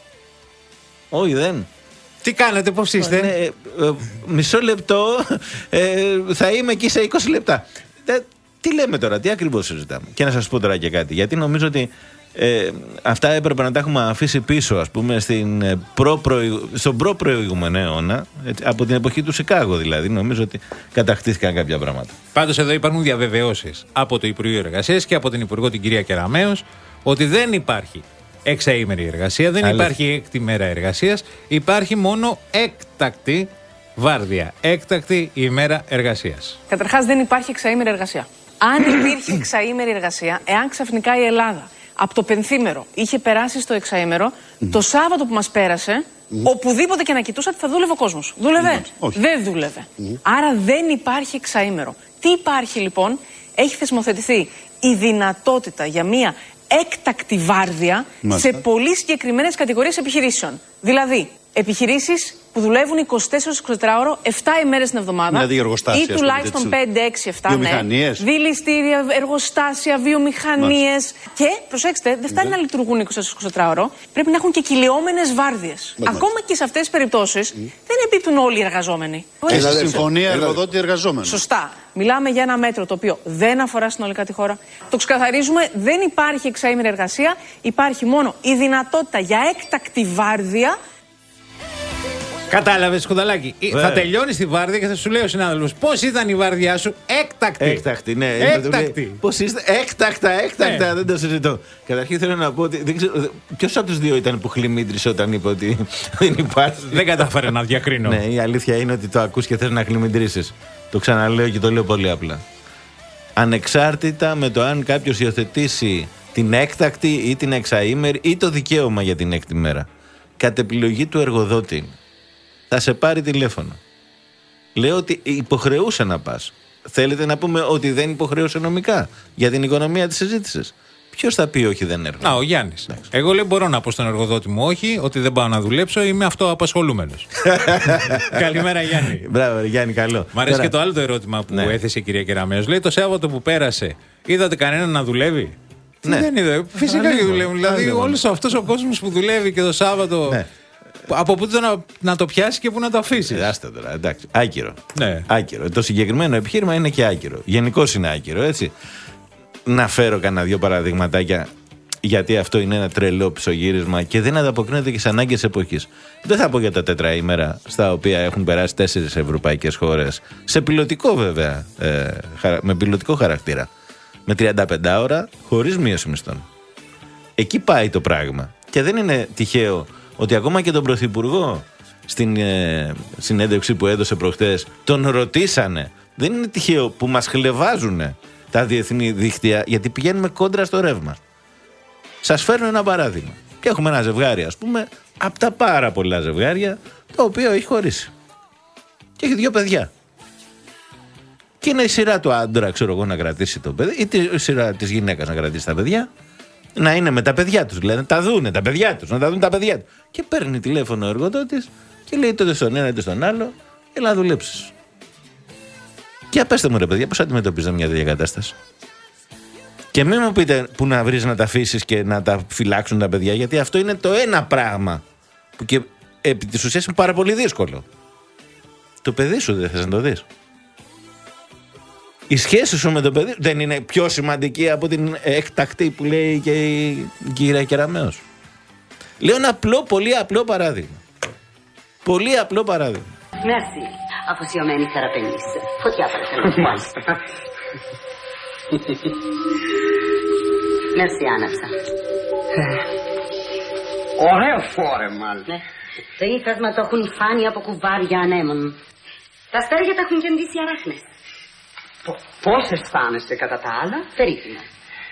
Όχι, δεν. Τι κάνετε, πώς είστε? Ε, ε, ε, μισό λεπτό, ε, θα είμαι εκεί σε είκοσι λεπτά. Ε, τι λέμε τώρα, τι ακριβώς συζητάμε? Και να σας πω τώρα και κάτι, γιατί νομίζω ότι ε, αυτά έπρεπε να τα έχουμε αφήσει πίσω, ας πούμε, στην προ στον προ-προηγούμενο αιώνα, έτσι, από την εποχή του Σικάγο δηλαδή. Νομίζω ότι κατακτήθηκαν κάποια πράγματα. Πάντως εδώ υπάρχουν διαβεβαιώσεις από το Υπουργείο Εργασίας και από την Υπουργό την κυρία Κεραμέως ότι δεν υπάρχει εξαήμερη εργασία, δεν Αλήθεια. υπάρχει έκτη μέρα εργασίας, υπάρχει μόνο έκτακτη βάρδια, έκτακτη ημέρα εργασίας. Καταρχάς δεν υπάρχει εξαήμερη εργασία. Αν υπήρχε εξαήμερη εργασία, εάν ξαφνικά η Ελλάδα από το πενθήμερο είχε περάσει στο εξαήμερο, mm. το Σάββατο που μας πέρασε, mm. οπουδήποτε και να κοιτούσατε θα δούλευε ο κόσμος. Δούλευε? Mm. Δεν δούλευε. Mm. Άρα δεν υπάρχει εξαήμερο. Τι υπάρχει λοιπόν? Έχει θεσμοθετηθεί η δυνατότητα για μία έκτακτη βάρδια Μάλιστα. σε πολύ συγκεκριμένες κατηγορίες επιχειρήσεων. Δηλαδή, επιχειρήσεις που δουλεύουν είκοσι τέσσερα είκοσι τέσσερα ώρο, επτά ημέρες την εβδομάδα. Δηλαδή εργοστάσια, ή τουλάχιστον πέντε, έξι, επτά, ναι. Δηληστήρια, εργοστάσια, βιομηχανίες. Και προσέξτε, δεν φτάνει ναι. να λειτουργούν είκοσι τέσσερα είκοσι τέσσερα ώρο, πρέπει να έχουν και κυλιόμενες βάρδιες. Ακόμα και σε αυτές τις περιπτώσεις mm. δεν εμπίπτουν όλοι οι εργαζόμενοι. Έχει συμφωνία εργοδότη-εργαζόμενο. Σωστά. Μιλάμε για ένα μέτρο το οποίο δεν αφορά συνολικά τη χώρα. Το ξεκαθαρίζουμε, δεν υπάρχει εξαήμερη εργασία, υπάρχει μόνο η δυνατότητα για έκτακτη βάρδια. Κατάλαβες, Κουδαλάκι. Βέβαια. Θα τελειώνεις τη βάρδια και θα σου λέει ο συνάδελφος πώς ήταν η βάρδιά σου. Έκτακτη. Έκτακτη, ναι. Έκτακτη. Πώς είστε? Έκτακτα, έκτακτα. Ναι. Δεν το συζητώ. Καταρχήν θέλω να πω ότι. Δεν ξέρω, ποιος από τους δύο ήταν που χλιμίντρισε όταν είπε ότι δεν υπάρχει? Δεν κατάφερε να διακρίνω. Ναι, η αλήθεια είναι ότι το ακούς και θες να χλιμίντρισεις. Το ξαναλέω και το λέω πολύ απλά. Ανεξάρτητα με το αν κάποιος υιοθετήσει την έκτακτη ή την εξαήμερη ή το δικαίωμα για την έκτη μέρα, κατ' επιλογή του εργοδότη, θα σε πάρει τηλέφωνο. Λέω ότι υποχρεούσε να πας. Θέλετε να πούμε ότι δεν υποχρεούσε νομικά για την οικονομία της συζήτησης? Ποιος θα πει όχι, δεν έρχομαι? Α, ο Γιάννης. Εντάξει. Εγώ λέω μπορώ να πω στον εργοδότη μου όχι, ότι δεν πάω να δουλέψω, είμαι αυτοαπασχολούμενος. Καλημέρα, Γιάννη. Μπράβο, Γιάννη, καλό. Μ' αρέσει Τώρα... και το άλλο το ερώτημα που ναι. έθεσε η κυρία Κεραμέως. Λέει το Σάββατο που πέρασε, είδατε κανέναν να δουλεύει? Ναι. Δεν είδα. Φυσικά και δουλεύουν. Δηλαδή, όλος αυτός ο κόσμος που δουλεύει και το Σάββατο. Ναι. Από πού το να, να το πιάσει και πού να το αφήσει. Άστε τώρα, εντάξει. Άκυρο. Ναι. Άκυρο. Το συγκεκριμένο επιχείρημα είναι και άκυρο. Γενικώς είναι άκυρο, έτσι. Να φέρω κανένα δύο παραδειγματάκια, γιατί αυτό είναι ένα τρελό πισωγύρισμα και δεν ανταποκρίνεται και στις ανάγκες εποχής. Δεν θα πω για τα τετραήμερα, στα οποία έχουν περάσει τέσσερις ευρωπαϊκές χώρες, σε πιλωτικό βέβαια, ε, με πιλωτικό χαρακτήρα. Με τριάντα πέντε ώρα, χωρίς μείωση μισθών. Εκεί πάει το πράγμα. Και δεν είναι τυχαίο ότι ακόμα και τον Πρωθυπουργό στην ε, συνέντευξη που έδωσε προχτές τον ρωτήσανε. Δεν είναι τυχαίο που μας χλευάζουν τα διεθνή δίκτυα, γιατί πηγαίνουμε κόντρα στο ρεύμα. Σας φέρνω ένα παράδειγμα. Και έχουμε ένα ζευγάρι, ας πούμε, από τα πάρα πολλά ζευγάρια, το οποίο έχει χωρίσει. Και έχει δύο παιδιά. Και είναι η σειρά του άντρα, ξέρω εγώ, να κρατήσει το παιδί, ή η σειρά της γυναίκας να κρατήσει τα παιδιά. Να είναι με τα παιδιά τους, δηλαδή να τα δούνε τα παιδιά τους, να τα δουν τα παιδιά τους. Και παίρνει τηλέφωνο ο εργοδότης και λέει είτε στον ένα είτε στον άλλο, έλα να δουλέψεις. Και απέστε μου ρε παιδιά, πώς αντιμετωπίζετε μια τέτοια κατάσταση. Και μην μου πείτε που να βρεις να τα αφήσεις και να τα φυλάξουν τα παιδιά, γιατί αυτό είναι το ένα πράγμα που και επί της ουσίας είναι πάρα πολύ δύσκολο. Το παιδί σου δεν θες να το δεις. Η σχέση σου με το παιδί δεν είναι πιο σημαντική από την εκτακτή που λέει και η κυρία Κεραμέως. Λέω ένα απλό, πολύ απλό παράδειγμα. Πολύ απλό παράδειγμα. Merci. Αφοσιωμένη θεραπενής. Φωτιά παρακαλώ. Μάλιστα. Merci, άναψα. Ωραίο φόρεμα. Ναι. Το ύφασμα το έχουν φάνει από κουβάρια ανέμων. Τα αστέρια τα έχουν κεντήσει αράχνες. Πώς αισθάνεσαι κατά τα άλλα? Περίφημα.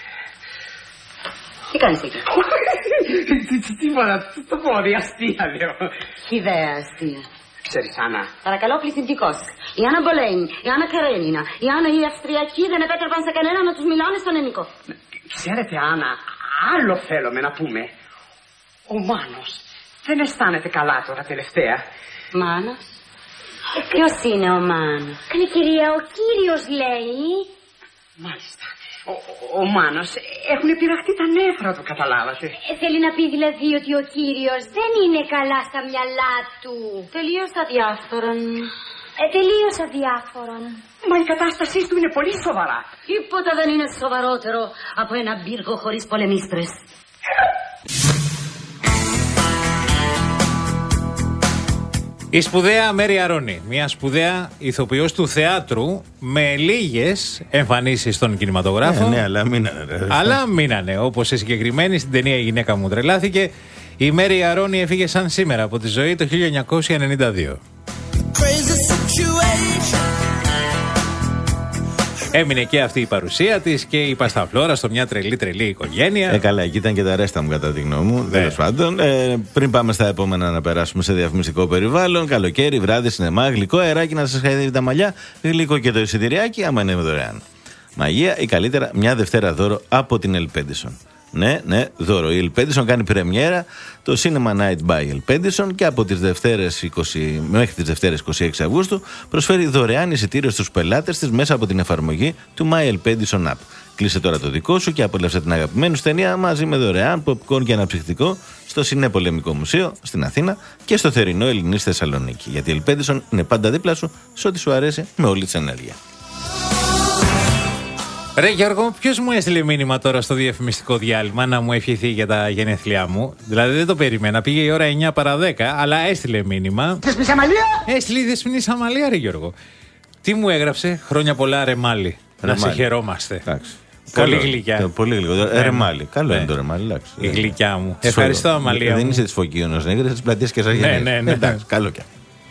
Τι κάνεις εκεί? Τίποτα, το πόδι, αστεία λέω. Χιδέα αστεία. Ξέρεις, Άννα. Παρακαλώ, πληθυντικός. Η Άννα Μπολέιν, η Άννα Καρένινα, η Άννα η Αυστριακή δεν επέτρεπαν σε κανένα να τους μιλάνε στον ελληνικό. Ξέρετε, Άννα, άλλο θέλουμε να πούμε. Ο Μάνος δεν αισθάνεται καλά τώρα τελευταία. Μάνος? Ποιος είναι ο Μάνος? Καλή κυρία, ο κύριος λέει. Μάλιστα. Ο, ο Μάνος έχουν πειραχτεί τα νεύρα του, καταλάβατε. Ε, θέλει να πει δηλαδή ότι ο κύριος δεν είναι καλά στα μυαλά του. Τελείως αδιάφορον. Ε, τελείως αδιάφορον. Μα η κατάστασή του είναι πολύ σοβαρά. Τίποτα δεν είναι σοβαρότερο από ένα μπύργο χωρίς πολεμίστρες. Η σπουδαία Μέρη Αρώνη, μια σπουδαία ηθοποιός του θεάτρου με λίγες εμφανίσεις στον κινηματογράφο. Ναι, ναι, αλλά μείνανε. Ρε. Αλλά μείνανε, όπως η συγκεκριμένη στην ταινία «Η γυναίκα μου τρελάθηκε». Η Μέρη Αρώνη έφυγε σαν σήμερα από τη ζωή το χίλια εννιακόσια ενενήντα δύο. Έμεινε και αυτή η παρουσία της και η Πασταφλόρα στο μια τρελή τρελή οικογένεια. Ε, καλά, εκεί ήταν και τα ρέστα μου κατά τη γνώμη μου. Τέλος πάντων. Ε, πριν πάμε στα επόμενα να περάσουμε σε διαφημιστικό περιβάλλον, καλοκαίρι, βράδυ, σινεμά, γλυκό αεράκι να σας χαϊδεύει τα μαλλιά, γλυκό και το εισιτηριάκι, άμα είναι δωρεάν. Μαγεία ή καλύτερα μια Δευτέρα δώρο από την Elpedison. Ναι, ναι, δώρο. Η Elpedison κάνει πρεμιέρα το Cinema Night by Elpedison και από τις Δευτέρες είκοσι μέχρι τις Δευτέρες είκοσι έξι Αυγούστου προσφέρει δωρεάν εισιτήριο στους πελάτες της μέσα από την εφαρμογή του My Elpedison App. Κλείσε τώρα το δικό σου και απολαύσε την αγαπημένη σου ταινία μαζί με δωρεάν popcorn και αναψυκτικό στο Συνεπολεμικό Μουσείο στην Αθήνα και στο θερινό Ελληνής Θεσσαλονίκη. Γιατί η Elpedison είναι πάντα δίπλα σου σε ό,τι σου αρέσει με όλη της ενέργεια. Ρε Γιώργο, ποιος μου έστειλε μήνυμα τώρα στο διαφημιστικό διάλειμμα να μου ευχηθεί για τα γενέθλιά μου? Δηλαδή δεν το περίμενα. Πήγε η ώρα εννιά παρά δέκα, αλλά έστειλε μήνυμα. Δεσποινής Αμαλία! Έστειλε η Δεσποινής Αμαλία, ρε Γιώργο. Τι μου έγραψε? Χρόνια πολλά, ρε Μάλι. Να σε χαιρόμαστε. Εντάξει. Πολύ Καλό, γλυκιά. Το, πολύ γλυκό. Ε, ρε Μάλι. Καλό είναι το ρε Μάλι. Εντάξει. Η γλυκιά μου. Ευχαριστώ, Αμαλία. Δεν είσαι τη Φωκίωνος Νέγρης, τη πλατεία και Σαγενή. Ναι, ναι, ναι. Εντάξει, καλό κι.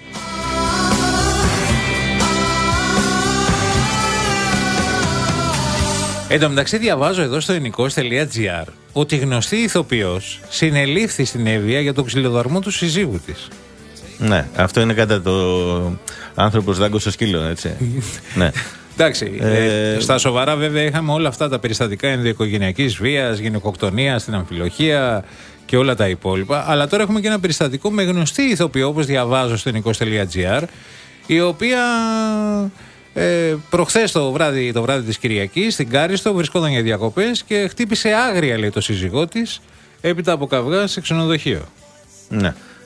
Εν τω μεταξύ, διαβάζω εδώ στο ελληνικός τελεία τζι άρ ότι γνωστή ηθοποιός συνελήφθη στην Εύβοια για τον ξυλοδαρμό του συζύγου της. Ναι, αυτό είναι κατά το άνθρωπος δάγκωσε σκύλο, έτσι. Ναι. Εντάξει, ε... στα σοβαρά βέβαια είχαμε όλα αυτά τα περιστατικά ενδοοικογενειακής βίας, γυναικοκτονίας στην αμφιλοχεία και όλα τα υπόλοιπα. Αλλά τώρα έχουμε και ένα περιστατικό με γνωστή ηθοποιό, όπως διαβάζω στο ελληνικός τελεία τζι άρ, η οποία ε, προχθές το βράδυ, το βράδυ της Κυριακής στην Κάριστο βρισκόταν για διακοπές και χτύπησε άγρια, λέει, το σύζυγό της έπειτα από καυγά σε ξενοδοχείο. Ναι.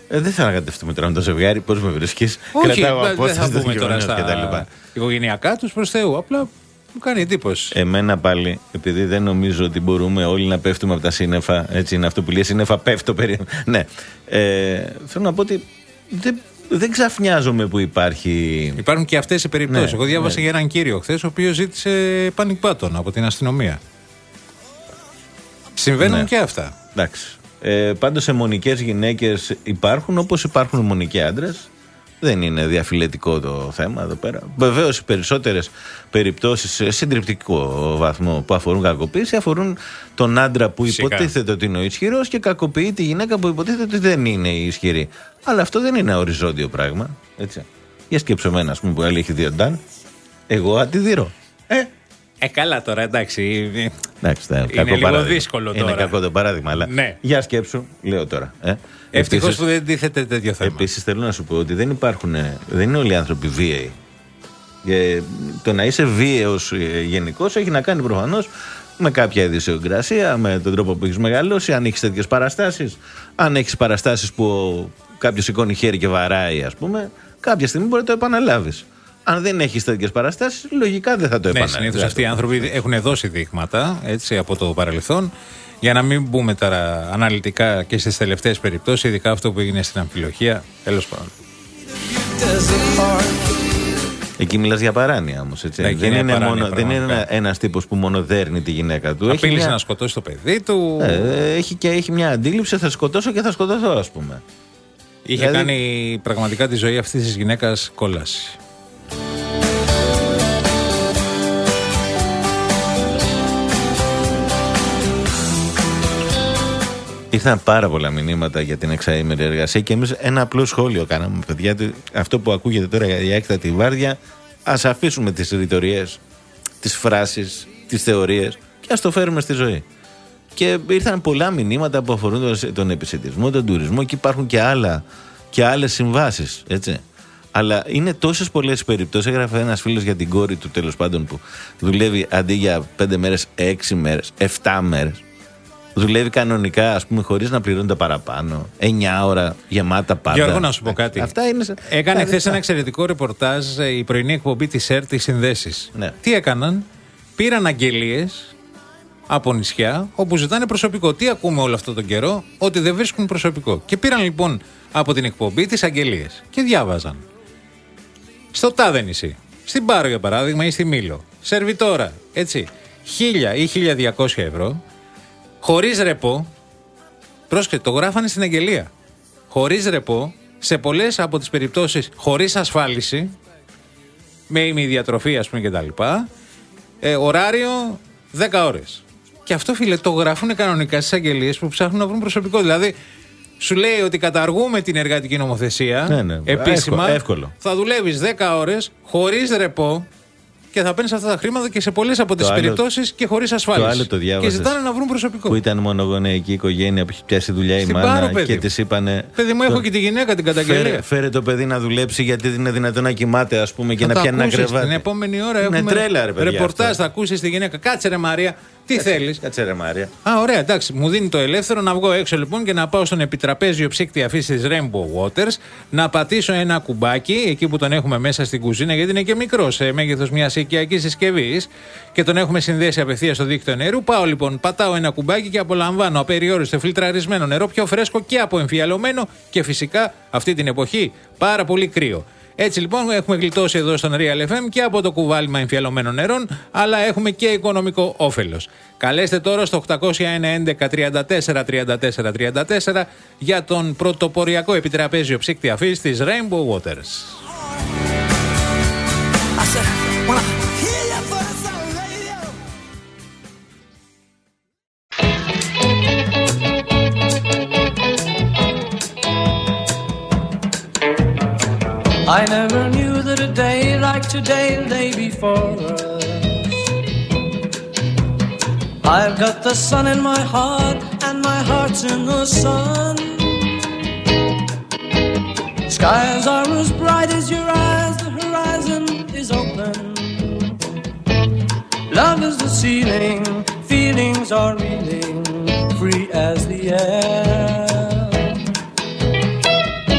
Ε, δεν θα ανακατευτούμε τώρα με το ζευγάρι. Πώς με βρίσκεις? Όχι, δεν θα πούμε τώρα στα οικογενειακά τους, προς Θεού. Απλά μου κάνει εντύπωση. Εμένα πάλι, επειδή δεν νομίζω ότι μπορούμε όλοι να πέφτουμε από τα σύννεφα. Έτσι είναι αυτό που λέει: σύννεφα πέφτω περί. Ναι. Ε, θέλω να πω ότι δεν, δεν ξαφνιάζομαι που υπάρχει. Υπάρχουν και αυτές οι περιπτώσεις. Ναι, Εγώ διάβασα ναι. για έναν κύριο χθες, ο οποίος ζήτησε panic button από την αστυνομία. Συμβαίνουν ναι. και αυτά. Εντάξει. Ε, πάντως αιμονικές γυναίκες υπάρχουν όπως υπάρχουν αιμονικοί άντρες. Δεν είναι διαφυλετικό το θέμα εδώ πέρα. Βεβαίως οι περισσότερες περιπτώσεις σε συντριπτικό βαθμό που αφορούν κακοποίηση αφορούν τον άντρα που Φυσικά. υποτίθεται ότι είναι ο ισχυρός και κακοποιεί τη γυναίκα που υποτίθεται ότι δεν είναι η ισχυρή. Αλλά αυτό δεν είναι οριζόντιο πράγμα. Έτσι. Για σκέψου εμένα, ας πούμε, που έλεγε δύο Νταν. Εγώ αντιδειρώ. Ε, Ε, καλά τώρα, εντάξει. εντάξει είναι κακό λίγο παράδειγμα. δύσκολο τώρα. Είναι κακό το παράδειγμα, αλλά ναι. για σκέψου, λέω τώρα. Ε. Ευτυχώς που δεν τίθεται τέτοιο θέμα. Επίσης θέλω να σου πω ότι δεν υπάρχουν, δεν είναι όλοι οι άνθρωποι βίαιοι. Και το να είσαι βίαιος γενικώς έχει να κάνει προφανώς με κάποια ιδιοσυγκρασία, με τον τρόπο που έχεις μεγαλώσει, αν έχεις τέτοιες παραστάσεις, αν έχεις παραστάσεις που κάποιος σηκώνει χέρι και βαράει, ας πούμε, κάποια στιγμή μπορεί να το επαναλάβεις. Αν δεν έχεις τέτοιες παραστάσεις, λογικά δεν θα το επαναλάβεις. Ναι, συνήθως αυτοί οι άνθρωποι έχουν δώσει δείγματα έτσι, από το παρελθόν. Για να μην μπούμε τώρα αναλυτικά και στις τελευταίες περιπτώσεις, ειδικά αυτό που έγινε στην Αμφιλοχία, τέλος πάντων. Εκεί μιλάς για παράνοια όμως, έτσι. Ναι, δεν είναι, μόνο, δεν είναι ένα, ένας τύπος που μόνο δέρνει τη γυναίκα του. Απείλησε μια... να σκοτώσει το παιδί του. Ε, έχει, και, έχει μια αντίληψη, θα σκοτώσω και θα σκοτωθώ, ας πούμε. Είχε δηλαδή... κάνει πραγματικά τη ζωή αυτής της γυναίκας κόλαση. Ήρθαν πάρα πολλά μηνύματα για την εξαήμερη εργασία και εμείς ένα απλό σχόλιο κάναμε, παιδιά. Αυτό που ακούγεται τώρα για έκτατη βάρδια, ας αφήσουμε τις ρητορίες, τις φράσεις, τις θεωρίες και ας το φέρουμε στη ζωή. Και ήρθαν πολλά μηνύματα που αφορούν τον επισιτισμό, τον τουρισμό και υπάρχουν και, άλλα, και άλλες συμβάσεις, έτσι. Αλλά είναι τόσες πολλές περιπτώσεις. Έγραφε ένας φίλος για την κόρη του, τέλος πάντων, που δουλεύει αντί για πέντε μέρες, έξι μέρες, εφτά μέρες. Δουλεύει κανονικά, ας πούμε, χωρίς να πληρώνεται παραπάνω. εννιά ώρα γεμάτα πάντα. Γιώργο, να σου πω κάτι. Αυτά είναι... Έκανε χθες ένα εξαιρετικό ρεπορτάζ η πρωινή εκπομπή της ΕΡΤ, τις συνδέσεις. Ναι. Τι έκαναν? Πήραν αγγελίες από νησιά όπου ζητάνε προσωπικό. Τι ακούμε όλο αυτόν τον καιρό? Ότι δεν βρίσκουν προσωπικό. Και πήραν λοιπόν από την εκπομπή τις αγγελίες και διάβαζαν. Στο τάδε νησί, στην Πάρο για παράδειγμα ή στη Μήλο, σερβιτόρα, έτσι, χίλια ή χίλια διακόσια ευρώ. Χωρίς ρεπό, πρόσεχε, το γράφανε στην αγγελία. Χωρίς ρεπό, σε πολλές από τις περιπτώσεις χωρίς ασφάλιση, με ημιδιατροφή ας πούμε κτλ. Ε, ωράριο δέκα ώρες. Και αυτό, φίλε, το γράφουν κανονικά στις αγγελίες που ψάχνουν να βρουν προσωπικό. Δηλαδή, σου λέει ότι καταργούμε την εργατική νομοθεσία ναι, ναι, επίσημα. Εύκολο, εύκολο. Θα δουλεύεις δέκα ώρες χωρίς ρεπό. Και θα παίρνεις αυτά τα χρήματα και σε πολλές από τις περιπτώσεις και χωρίς ασφάλιση. Το άλλο το διάβασες. Και ζητάνε να βρουν προσωπικό. Που ήταν μονογονεϊκή οικογένεια που έχει πιάσει δουλειά η μάνα και της είπανε. Παιδί μου, το... έχω και τη γυναίκα την καταγγελία. Φέρε, φέρε το παιδί να δουλέψει γιατί είναι δυνατόν να κοιμάται, ας πούμε, και θα να πιάνει ένα κρεβάτι. Την επόμενη ώρα έχουμε ναι, τρέλα, ρε, παιδιά, ρεπορτάζ, αυτό. θα ακούσεις τη γυναίκα. Κάτσε ρε Μαρία, τι θέλεις? Κάτσε ρε Μαρία. Α, ωραία, εντάξει. Μου δίνει το ελεύθερο να βγω έξω λοιπόν και να πάω στον επιτραπέζιο ψύκτη αφής της Rainbow Waters, να πατήσω ένα κουμπάκι εκεί που τον έχουμε μέσα στην κουζίνα, γιατί είναι και μικρό σε μέγεθος μιας οικιακής συσκευής και τον έχουμε συνδέσει απευθείας στο δίκτυο νερού. Πάω λοιπόν, πατάω ένα κουμπάκι και απολαμβάνω απεριόριστο φιλτραρισμένο νερό, πιο φρέσκο και αποεμφιαλωμένο και φυσικά αυτή την εποχή πάρα πολύ κρύο. Έτσι λοιπόν έχουμε γλιτώσει εδώ στον Real εφ εμ και από το κουβάλιμα εμφιαλωμένων νερών, αλλά έχουμε και οικονομικό όφελος. Καλέστε τώρα στο οκτώ μηδέν ένα έντεκα τριάντα τέσσερα τριάντα τέσσερα τριάντα τέσσερα για τον πρωτοποριακό επιτραπέζιο ψύκτη αφής της Rainbow Waters. I never knew that a day like today lay before us. I've got the sun in my heart and my heart's in the sun. Skies are as bright as your eyes, the horizon is open. Love is the ceiling, feelings are reeling, free as the air.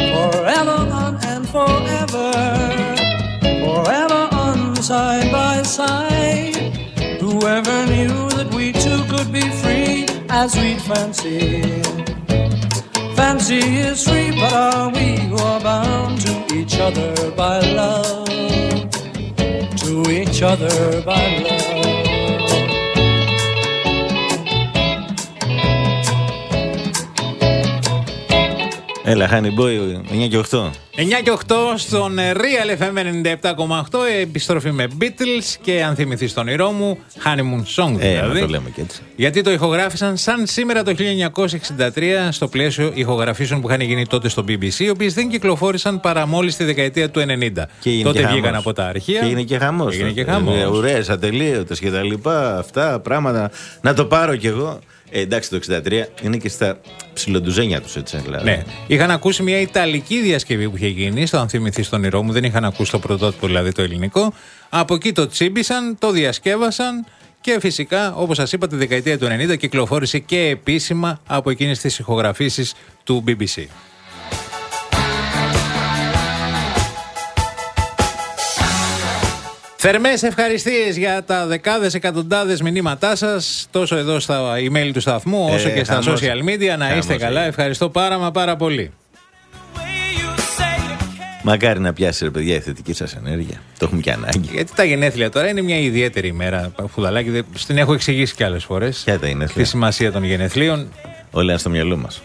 could be free as we'd fancy. Fancy is free, but are we who are bound to each other by love? To each other by love. Έλα, Honey Boy, εννιά και οκτώ. εννιά και οκτώ στον Real εφ εμ ενενήντα επτά κόμμα οκτώ. Επιστροφή με Beatles και αν θυμηθείς τον ήρω μου, Honeymoon Song δηλαδή. Ε, το λέμε και έτσι. Γιατί το ηχογράφησαν σαν σήμερα το χίλια εννιακόσια εξήντα τρία στο πλαίσιο ηχογραφήσεων που είχαν γίνει τότε στο μπι μπι σι, οι οποίες δεν κυκλοφόρησαν παρά μόλις τη δεκαετία του ενενήντα. Τότε βγήκαν από τα αρχεία. Και είναι και χαμός. Έγινε και χαμός. Ουρές, ατελείωτες και τα λοιπά. Αυτά πράγματα. Να το πάρω κι εγώ. Ε, εντάξει, το εξήντα τρία είναι και στα ψιλοντουζένια τους, έτσι. Δηλαδή. Ναι. Είχαν ακούσει μια ιταλική διασκευή που είχε γίνει, στο αν θυμηθείς τον ήρω μου, δεν είχαν ακούσει το πρωτότυπο, δηλαδή το ελληνικό. Από εκεί το τσίμπησαν, το διασκεύασαν και φυσικά, όπως σας είπα, τη δεκαετία του ενενήντα κυκλοφόρησε και επίσημα από εκείνες τις ηχογραφήσεις του μπι μπι σι. Θερμές ευχαριστίες για τα δεκάδες εκατοντάδες μηνύματά σας, τόσο εδώ στα email του σταθμού όσο ε, και στα χαμός, social media. Να είστε χαμός, καλά, ευχαριστώ πάρα μα πάρα πολύ. Μακάρι να πιάσει, ρε παιδιά, η θετική σας ενέργεια. Το έχουμε και ανάγκη. Γιατί τα γενέθλια τώρα είναι μια ιδιαίτερη ημέρα. Φουδαλάκι, την έχω εξηγήσει και άλλες φορές. Ποια τα γενέθλια? Τη σημασία των γενεθλίων. Όλα είναι στο μυαλό μας.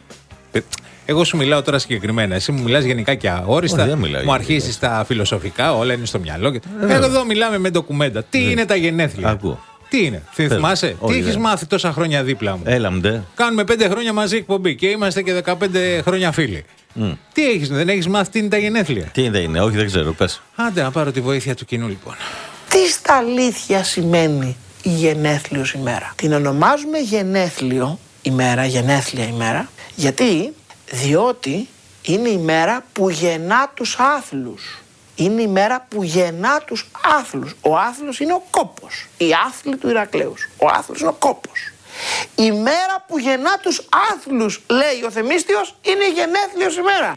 Εγώ σου μιλάω τώρα συγκεκριμένα. Εσύ μου μιλάς γενικά και αόριστα. Όχι, μου αρχίσεις τα φιλοσοφικά, όλα είναι στο μυαλό. Και... Εγώ εδώ μιλάμε με ντοκουμέντα. Τι δεν. είναι τα γενέθλια? Ακούω. Τι είναι, θυμάσαι, τι έχεις μάθει τόσα χρόνια δίπλα μου? Έλα μου ντε. Κάνουμε πέντε χρόνια μαζί εκπομπή και είμαστε και δεκαπέντε χρόνια φίλοι. Mm. Τι έχεις, δεν έχεις μάθει τι είναι τα γενέθλια? Τι είναι, είναι, όχι δεν ξέρω, πες. Άντε να πάρω τη βοήθεια του κοινού λοιπόν. Τι στα αλήθεια σημαίνει η γενέθλιος ημέρα? Την ονομάζουμε γενέθλιο ημέρα, γενέθλια ημέρα, γιατί, διότι είναι η μέρα που γεννά τους άθλους. Είναι η μέρα που γεννά τους άθλους. Ο άθλος είναι ο κόπος. Η άθλη του Ηρακλέους. Ο άθλος είναι ο κόπος. Η μέρα που γεννά τους άθλους, λέει ο Θεμίστιος, είναι η γενέθλιος ημέρα.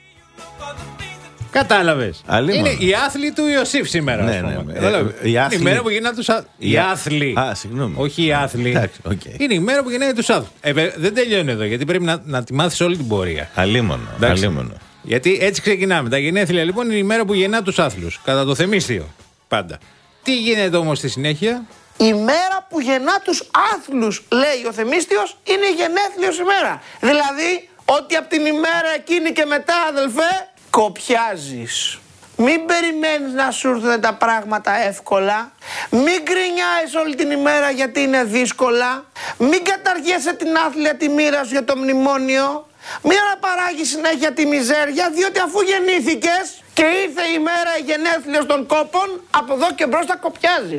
Κατάλαβες. Είναι η άθλη του Ιωσήφ σήμερα. Ναι, ναι, ναι. Ε, η, άθλη... η μέρα που γεννά τους άθλους. Η άθλη. Α, συγγνώμη. Όχι η άθλη. Okay. Είναι η μέρα που γεννάει τους άθλους. Ε, δεν τελειώνει εδώ, γιατί πρέπει να, να τη μάθεις όλη την πορεία. Αλίμονο. Αλίμονο. Γιατί έτσι ξεκινάμε. Τα γενέθλια λοιπόν είναι η μέρα που γεννά τους άθλους. Κατά το Θεμίστιο. Πάντα. Τι γίνεται όμως στη συνέχεια? Η μέρα που γεννά τους άθλους, λέει ο Θεμίστιος, είναι η γενέθλιος ημέρα. Δηλαδή, ότι από την ημέρα εκείνη και μετά, αδελφέ, κοπιάζεις. Μην περιμένεις να σου έρθουν τα πράγματα εύκολα. Μην γκρινιάζεις όλη την ημέρα γιατί είναι δύσκολα. Μην καταργέσαι την άθλια τη μοίρα σου για το μνημόνιο. Μην αναπαράγεις συνέχεια τη μιζέρια, διότι αφού γεννήθηκες και ήρθε η μέρα η γενέθλιος των κόπων, από εδώ και μπρος θα κοπιάζεις.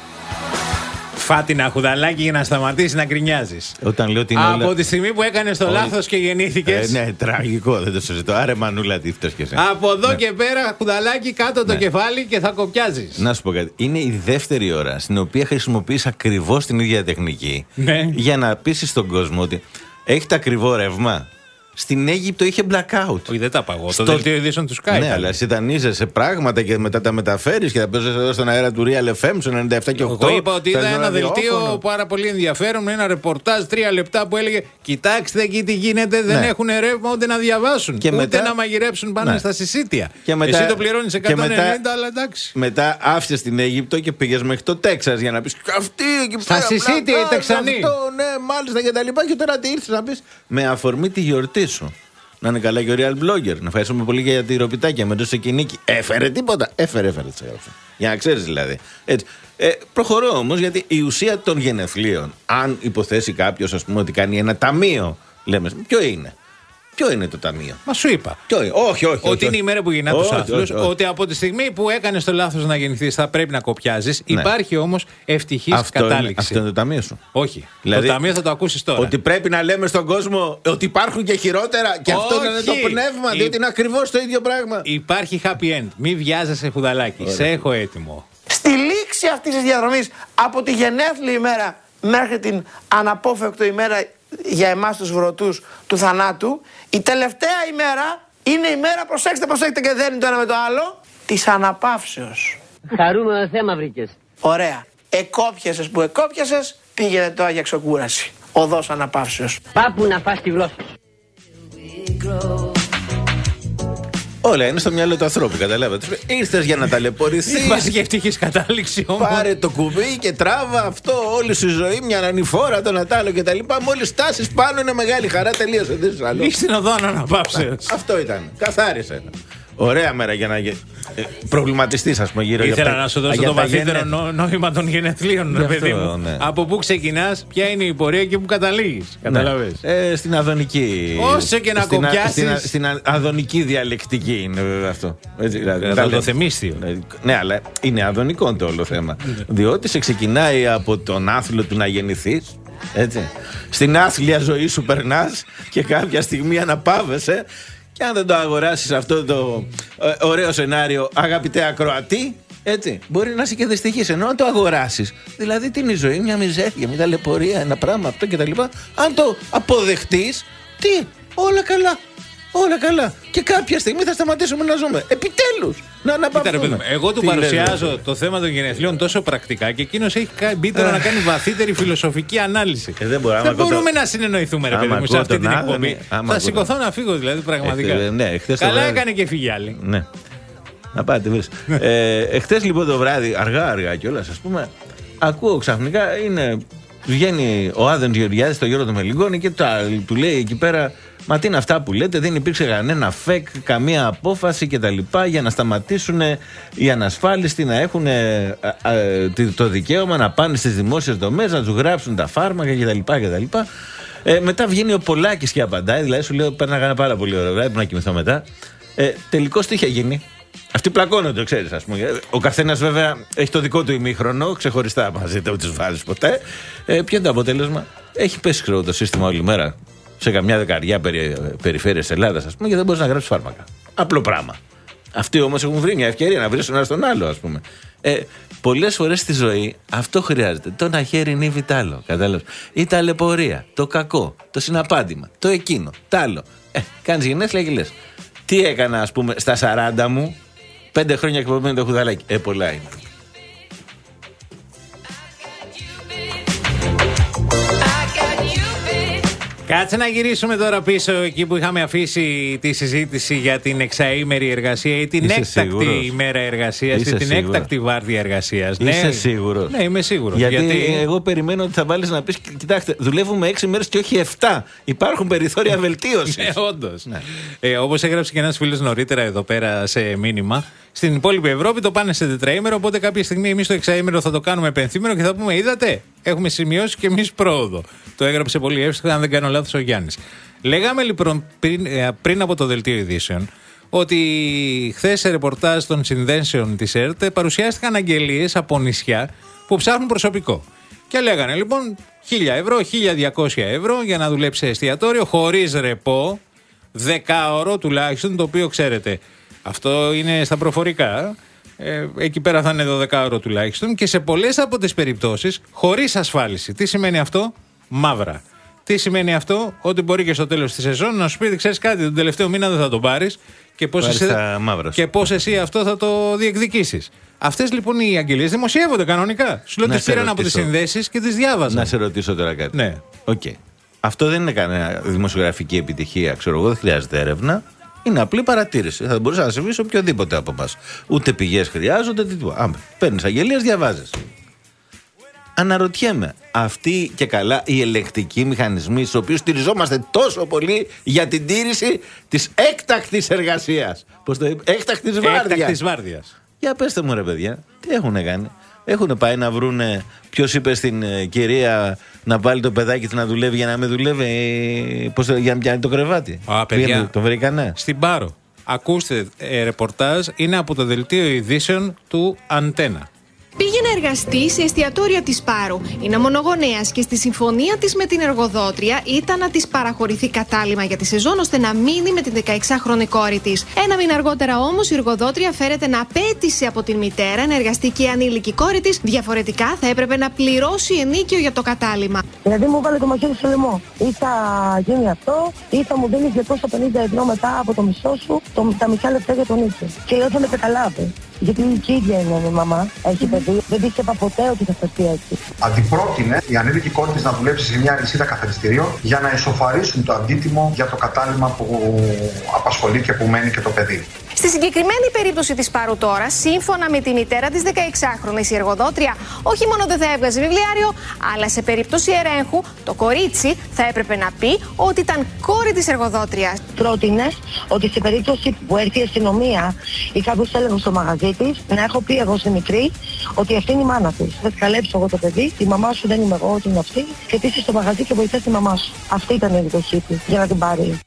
Φάτη ένα χουδαλάκι για να σταματήσει να γκρινιάζεις. Όταν λέω την Από όλα... τη στιγμή που έκανες το Όλη... λάθος και γεννήθηκες. Ε, ναι, τραγικό, δεν το συζητώ. Άρε μανούλα, τι φταίς. Από εδώ ναι. και πέρα, χουδαλάκι κάτω ναι. το κεφάλι και θα κοπιάζεις. Να σου πω κάτι. Είναι η δεύτερη ώρα στην οποία χρησιμοποιείς ακριβώς την ίδια τεχνική ναι. για να πείσεις τον κόσμο ότι έχετε ακριβό ρεύμα. Στην Αίγυπτο είχε blackout. Όχι, δεν τα παγώ. Στο δελτίο ειδήσεων του Sky. Ναι, αλλά εσύ δανείζεσαι πράγματα και μετά τα μεταφέρεις και τα παίζεις εδώ στον αέρα του Real εφ εμ στο ενενήντα επτά και οκτώ. Εγώ είπα ότι είδα ένα δελτίο πάρα πολύ ενδιαφέρον με ένα ρεπορτάζ τρία λεπτά που έλεγε: κοιτάξτε εκεί τι γίνεται, δεν ναι. έχουν ρεύμα ούτε να διαβάσουν, και ούτε μετά... να μαγειρέψουν πάνω ναι. στα συσίτια. Και μετά... Εσύ το πληρώνεις εκατόν ενενήντα, μετά... αλλά εντάξει. Μετά άφησες την Αίγυπτο και πήγες μέχρι το Τέξας για να πεις: αυτή εκεί πέρα. Στα συσίτια οι Τεξανοί. Ναι, μάλιστα και τα λοιπά. Και τώρα τι ήρθες να πεις με αφορμή τη γιορτή σου. Να είναι καλά και ο Real Blogger. Να ευχαριστούμε πολύ για τη ροπιτάκια με το Σεκινίκι. Έφερε τίποτα. Έφερε, έφερε. Για να ξέρεις δηλαδή. Έτσι. Ε, προχωρώ όμως γιατί η ουσία των γενεθλίων, αν υποθέσει κάποιος ας πούμε ότι κάνει ένα ταμείο, λέμε, ποιο είναι. Ποιο είναι το ταμείο? Μα σου είπα. Ποιο είναι? Όχι, όχι, όχι. Ότι όχι, είναι η μέρα που γεννά τους άθλους. Ότι από τη στιγμή που έκανες το λάθος να γεννηθείς θα πρέπει να κοπιάζεις. Ναι. Υπάρχει όμως ευτυχής αυτό κατάληξη. Είναι, αυτό είναι το ταμείο σου. Όχι. Δηλαδή, το ταμείο θα το ακούσεις τώρα. Ότι πρέπει να λέμε στον κόσμο ότι υπάρχουν και χειρότερα και αυτό όχι. είναι το πνεύμα. Η... Διότι είναι ακριβώς το ίδιο πράγμα. Υπάρχει happy end. Μην βιάζεσαι, φουδαλάκι. Ωραία. Σε έχω έτοιμο. Στη λήξη αυτής της διαδρομής από τη γενέθλια ημέρα μέχρι την αναπόφευκτο ημέρα για εμάς τους βρωτούς του θανάτου, η τελευταία ημέρα είναι η μέρα, προσέξτε, προσέξτε και δεν είναι το ένα με το άλλο, της αναπαύσεως. Χαρούμενο θέμα βρήκες. Ωραία. Εκόπιασες που εκόπιασες, πήγαινε τώρα για ξεκούραση. Οδός αναπαύσεως. Πάπου να φας τη γλώσσα. Όλα είναι στο μυαλό του ανθρώπου, καταλάβατε. Ήρθες για να ταλαιπωρηθείς. Υπάρχει και ευτυχής κατάληξη όμως. Πάρε το κουμπί και τράβα αυτό όλη σου ζωή, μια ανηφόρα, τον Ατάλο κτλ. Μόλις στάσεις πάνω είναι μεγάλη χαρά, τελείωσε. Λύχει την οδό αναπαύσεως. Αυτό ήταν. Καθάρισε. Ωραία μέρα για να ε, προβληματιστείς, ας πούμε, γύρω Ήθελα για να σου δώσω το βαθύτερο νό, νόημα των γενεθλίων, ρε παιδί μου. Ναι. Από πού ξεκινάς, ποια είναι η πορεία και πού καταλήγεις. Καταλαβες. Ναι. Ε, στην αδονική. Όσο και να στην, κοπιάσεις. Στην, στην αδονική διαλεκτική είναι βέβαια αυτό. Έτσι, δηλαδή, θα το θεμίστιο. Ναι, αλλά είναι αδονικό το όλο θέμα. Ναι. Διότι σε ξεκινάει από τον άθλο του να γεννηθείς. Έτσι. Στην άθλια ζωή σου περνάς και κάποια στιγμή αναπαύεσαι. Και αν δεν το αγοράσεις αυτό το ε, ωραίο σενάριο, αγαπητέ ακροατή, έτσι, μπορεί να είσαι και δυστυχής. Ενώ αν το αγοράσεις, δηλαδή τι είναι η ζωή, μια μιζέρια, μια ταλαιπωρία, ένα πράγμα αυτό κτλ. Αν το αποδεχτείς, τι, όλα καλά. Όλα καλά. Και κάποια στιγμή θα σταματήσουμε να ζούμε. Επιτέλους! Να αναπαυθούμε. Εγώ του τι παρουσιάζω λέτε, το θέμα των γενεθλίων τόσο πρακτικά και εκείνος έχει μπει τώρα να κάνει βαθύτερη φιλοσοφική ανάλυση. Ε, δεν μπορεί, δεν μπορούμε το... να συνεννοηθούμε, ρε παιδί μου, σε αυτή την εκπομπή. Θα σηκωθώ να φύγω, δηλαδή, πραγματικά. Ε, ναι, καλά βράδυ... έκανε και φύγει άλλη. Ναι. Να πάτε, βρες. ε, εχθές λοιπόν το βράδυ, αργά-αργά κιόλας, ας πούμε, ακούω ξαφνικά, είναι, βγαίνει ο Άδων Γεωργιάδης στο Γιώργο του Μελιγκόνη και του λέει εκεί πέρα. Μα τι είναι αυτά που λέτε, δεν υπήρξε κανένα φεκ, καμία απόφαση κτλ. Για να σταματήσουν οι ανασφάλιστοι να έχουν ε, ε, το δικαίωμα να πάνε στις δημόσιες δομές, να τους γράψουν τα φάρμακα κτλ. κτλ. Ε, μετά βγαίνει ο Πολάκης και απαντάει, δηλαδή σου λέω πέρναγα πάρα πολύ ωραία, πρέπει να κοιμηθώ μετά. Ε, τελικώς τι είχε γίνει. Αυτοί πλακώνονται, ξέρεις, ας πούμε. Ο καθένας βέβαια έχει το δικό του ημίχρονο, ξεχωριστά μαζί, δεν τους βάζεις ποτέ. Ε, ποιο είναι το αποτέλεσμα, έχει πέσει ξέρω, το σύστημα όλη μέρα. Σε καμιά δεκαριά περι, περιφέρειες Ελλάδας, ας πούμε, και δεν μπορείς να γράψεις φάρμακα. Απλό πράγμα. Αυτοί όμως έχουν βρει μια ευκαιρία να βρίσουν ένα στον άλλο, ας πούμε. Ε, πολλές φορές στη ζωή αυτό χρειάζεται. Το να χέρι νύβει τ' άλλο. Κατάλαβες. Η ταλαιπωρία, το κακό, το συναπάντημα, το εκείνο, τ' άλλο. Ε, κάνεις γενέθλια και λες. Τι έκανα, ας πούμε, στα σαράντα μου, πέντε χρόνια εκπομπή το χουδαλάκι. Ε, πολλά είναι. Κάτσε να γυρίσουμε τώρα πίσω εκεί που είχαμε αφήσει τη συζήτηση για την εξαήμερη εργασία ή την Είσαι έκτακτη σίγουρος. ημέρα εργασίας ή την σίγουρος. έκτακτη βάρδια εργασίας. Είσαι ναι, σίγουρος. Ναι, είμαι σίγουρος. Γιατί, γιατί εγώ περιμένω ότι θα βάλεις να πεις, κοιτάξτε, δουλεύουμε έξι μέρες και όχι εφτά. Υπάρχουν περιθώρια βελτίωσης. Ναι, όντως. Ναι. Ε, όπως έγραψε και ένας φίλος νωρίτερα εδώ πέρα σε μήνυμα, στην υπόλοιπη Ευρώπη το πάνε σε τετραήμερο. Οπότε κάποια στιγμή εμείς το εξαήμερο θα το κάνουμε πενθήμερο και θα πούμε: είδατε, έχουμε σημειώσει και εμείς πρόοδο. Το έγραψε πολύ εύστοχα, αν δεν κάνω λάθος, ο Γιάννης. Λέγαμε λοιπόν πριν, πριν από το δελτίο ειδήσεων ότι χθες σε ρεπορτάζ των συνδέσεων της ΕΡΤ παρουσιάστηκαν αγγελίες από νησιά που ψάχνουν προσωπικό. Και λέγανε λοιπόν χίλια ευρώ, χίλια διακόσια ευρώ για να δουλέψει σε εστιατόριο χωρίς ρεπό, δεκάωρο τουλάχιστον, το οποίο ξέρετε. Αυτό είναι στα προφορικά. Ε, εκεί πέρα θα είναι δωδεκάωρο τουλάχιστον και σε πολλές από τις περιπτώσεις χωρίς ασφάλιση. Τι σημαίνει αυτό? Μαύρα. Τι σημαίνει αυτό? Ότι μπορεί και στο τέλος της σεζόν να σου πει: ξέρεις κάτι, τον τελευταίο μήνα δεν θα τον πάρεις και πώς, εσύ, και πώς εσύ αυτό θα το διεκδικήσεις. Αυτές λοιπόν οι αγγελίες δημοσιεύονται κανονικά. Σου λέω ότι τις πήραν από τις συνδέσεις και τις διάβαζαν. Να σε ρωτήσω τώρα κάτι. Ναι. Okay. Αυτό δεν είναι κανένα δημοσιογραφική επιτυχία, ξέρω εγώ, δεν χρειάζεται έρευνα. Είναι απλή παρατήρηση. Θα μπορούσε να συμβεί σε οποιοδήποτε από εμάς. Ούτε πηγές χρειάζονται, τίποτα. Παίρνεις αγγελίες, διαβάζεις. Αναρωτιέμαι, αυτοί και καλά οι ελεγκτικοί μηχανισμοί, στους οποίους στηριζόμαστε τόσο πολύ για την τήρηση της έκτακτης εργασίας. Πώς το είπε, έκτακτης βάρδιας. Έκτακτης βάρδιας. Για πέστε μου, ρε παιδιά, τι έχουν κάνει. Έχουν πάει να βρούνε ποιος είπε στην ε, κυρία να βάλει το παιδάκι του να δουλεύει για να μην δουλεύει, ε, πώς, για να πιάνει το κρεβάτι. Α, παιδιά, το βρήκανε. Στην Πάρο. Ακούστε, ε, ρεπορτάζ είναι από το δελτίο ειδήσεων του Αντένα. Πήγε να εργαστεί σε εστιατόρια της Πάρου. Είναι μονογονέας και στη συμφωνία της με την εργοδότρια ήταν να της παραχωρηθεί κατάλημα για τη σεζόν ώστε να μείνει με την δεκαεξάχρονη κόρη της. Ένα μήνα αργότερα όμως η εργοδότρια φέρεται να απέτησε από την μητέρα να εργαστεί και η ανήλικη κόρη της. Διαφορετικά θα έπρεπε να πληρώσει ενίκιο για το κατάλημα. Δηλαδή μου βάλε το μαχαίρι στο λαιμό. Ή θα γίνει αυτό, ή θα μου δίνει διακόσια πενήντα ευρώ μετά από το μισθό σου, το, τα μισά λεπτά για τον ίσιο. Και λέω θα με καταλάβει. Γιατί η ίδια είναι η μαμά, έχει παιδί, δεν πίστευα ποτέ ότι θα σταθεί έτσι. Αντιπρότεινε η ανήλικη κόρη της να δουλέψει σε μια αλυσίδα καθαριστηρίων για να εσωφαρίσουν το αντίτιμο για το κατάλημα που απασχολεί και που μένει και το παιδί. Στη συγκεκριμένη περίπτωση της Πάρου τώρα, σύμφωνα με τη μητέρα της δεκαεξάχρονης, η εργοδότρια όχι μόνο δεν θα έβγαζε βιβλιάριο, αλλά σε περίπτωση ελέγχου το κορίτσι θα έπρεπε να πει ότι ήταν κόρη της εργοδότριας. Πρότεινε ότι σε περίπτωση που έρθει η αστυνομία ή κάποιος έλεγχος στο μαγαζί της, να έχω πει εγώ στη μικρή ότι αυτή είναι η μάνα της. Θα καλέψω εγώ το παιδί, τη μαμά σου δεν είμαι εγώ, ότι είναι αυτή, και τι είσαι στο μαγαζί και βοηθάς τη μαμά σου. Αυτή ήταν η εκδοχή της για να την πάρει.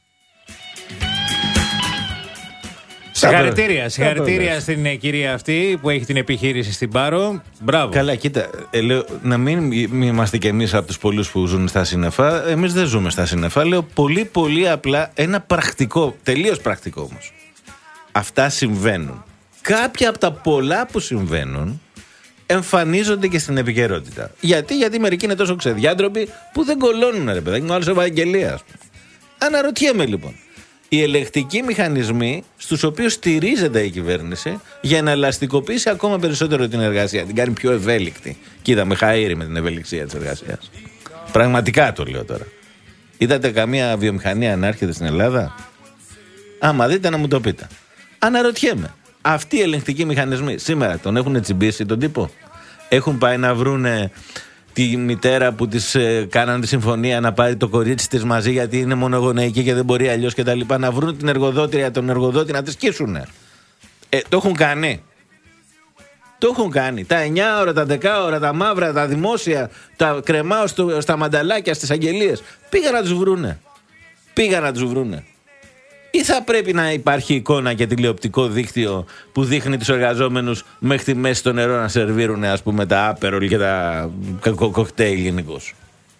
Συγχαρητήρια, συγχαρητήρια στην ε, κυρία αυτή που έχει την επιχείρηση στην Πάρο. Μπράβο. Καλά, κοίτα, ε, λέω, να μην, μην είμαστε κι εμείς από τους πολλούς που ζουν στα σύννεφα. Εμείς δεν ζούμε στα σύννεφα. Λέω πολύ πολύ απλά ένα πρακτικό, τελείως πρακτικό όμως. Αυτά συμβαίνουν. Κάποια από τα πολλά που συμβαίνουν εμφανίζονται και στην επικαιρότητα. Γιατί, γιατί μερικοί είναι τόσο ξεδιάντροποι που δεν κολώνουν, ρε παιδάκι μου, άλλος Ευαγγελίας. Αναρωτιέμαι λοιπόν. Οι ελεγκτικοί μηχανισμοί στους οποίους στηρίζεται η κυβέρνηση για να ελαστικοποιήσει ακόμα περισσότερο την εργασία, την κάνει πιο ευέλικτη. Κοίτα, με χαΐρι με την ευελιξία της εργασίας. Πραγματικά το λέω τώρα. Είδατε καμία βιομηχανία να έρχεται στην Ελλάδα? Άμα δείτε, να μου το πείτε. Αναρωτιέμαι. Αυτοί οι ελεγκτικοί μηχανισμοί σήμερα τον έχουν τσιμπήσει τον τύπο? Έχουν πάει να βρούνε τη μητέρα που της ε, κάνανε τη συμφωνία να πάρει το κορίτσι της μαζί γιατί είναι μονογονεϊκή και δεν μπορεί αλλιώς και τα λοιπά, να βρουν την εργοδότρια, τον εργοδότη να τη σκίσουνε? Ε, το έχουν κάνει. Το έχουν κάνει. Τα εννιά ώρα, τα δέκα ώρα, τα μαύρα, τα δημόσια, τα κρεμάω στο, στα μανταλάκια, στις αγγελίες. Πήγαν να τους βρούνε. Πήγαν να τους βρούνε. Ή θα πρέπει να υπάρχει εικόνα και τηλεοπτικό δίκτυο που δείχνει τους εργαζόμενους μέχρι τη μέση στο νερό να σερβίρουν, ας πούμε, τα άπερολ και τα κοκτέιλ γενικώς?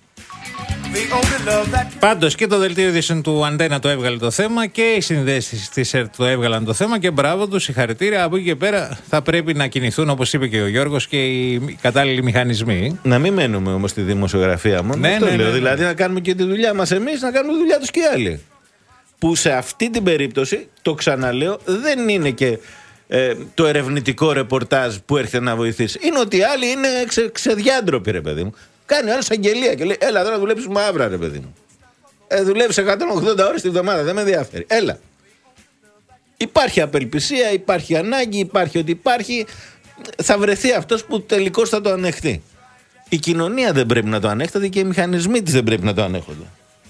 Πάντως και το δελτίο ειδήσεων του Αντένα το έβγαλε το θέμα και οι συνδέσεις της ΕΡΤ το έβγαλαν το θέμα και μπράβο τους, συγχαρητήρια. Από εκεί και πέρα θα πρέπει να κινηθούν, όπως είπε και ο Γιώργος, και οι κατάλληλοι μηχανισμοί. Να μην μένουμε όμως στη δημοσιογραφία μόνο. Ναι, αυτό ναι, λέω. ναι, ναι. Δηλαδή να κάνουμε και τη δουλειά μας εμείς, να κάνουμε τη δουλειά τους και οι άλλοι. Που σε αυτή την περίπτωση, το ξαναλέω, δεν είναι και ε, το ερευνητικό ρεπορτάζ που έρχεται να βοηθήσει. Είναι ότι οι άλλοι είναι ξε, ξεδιάντροποι, ρε παιδί μου. Κάνει ο άλλος αγγελία και λέει: έλα εδώ να δουλέψεις μαύρα, ρε παιδί μου. Ε, δουλεύεις εκατόν ογδόντα ώρες τη βδομάδα, δεν με ενδιαφέρει. Έλα. Υπάρχει απελπισία, υπάρχει ανάγκη, υπάρχει ότι υπάρχει. Θα βρεθεί αυτός που τελικώς θα το ανεχτεί. Η κοινωνία δεν πρέπει να το ανέχεται και οι μηχανισμοί της δεν πρέπει να το ανέχονται.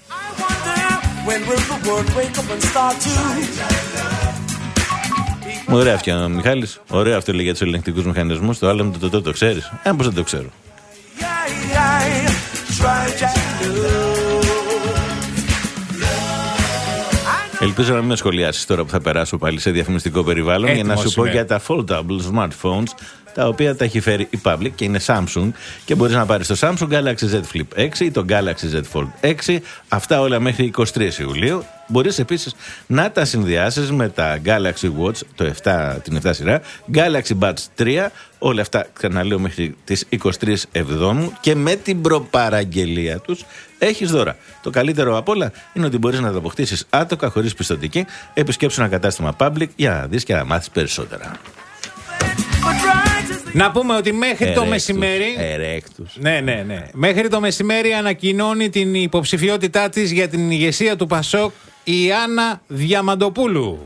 Ωραία αυτό ο Μιχάλης. Ωραία αυτό λέει για τους ελεγκτικούς μηχανισμούς. Το άλλο με το το, το, το ξέρεις? Ε, πώς δεν το ξέρω. Ελπίζω να μην με σχολιάσεις τώρα που θα περάσω πάλι σε διαφημιστικό περιβάλλον. Έτοιμος για να σου είμαι. πω για τα foldable smartphones, τα οποία τα έχει φέρει η Public και είναι Samsung και μπορείς να πάρεις το Samsung Galaxy Z Flip έξι ή το Galaxy Z Fold έξι, αυτά όλα μέχρι εικοστή τρίτη Ιουλίου. Μπορείς επίσης να τα συνδυάσεις με τα Galaxy Watch, το επτά, την επτά σειρά, Galaxy Buds τρία, όλα αυτά ξαναλέω μέχρι τις εικοστή τρίτη Εβδόμου, και με την προπαραγγελία τους έχεις δώρα. Το καλύτερο απ' όλα είναι ότι μπορείς να τα αποκτήσεις άτοκα χωρίς πιστωτική. Επισκέψου ένα κατάστημα Public για να δεις και να μάθεις περισσότερα. Να πούμε ότι μέχρι Ερέκτους, το μεσημέρι. Ερέκτους. Ναι, ναι, ναι. Μέχρι το μεσημέρι ανακοινώνει την υποψηφιότητά της για την ηγεσία του Πασόκ η Άννα Διαμαντοπούλου.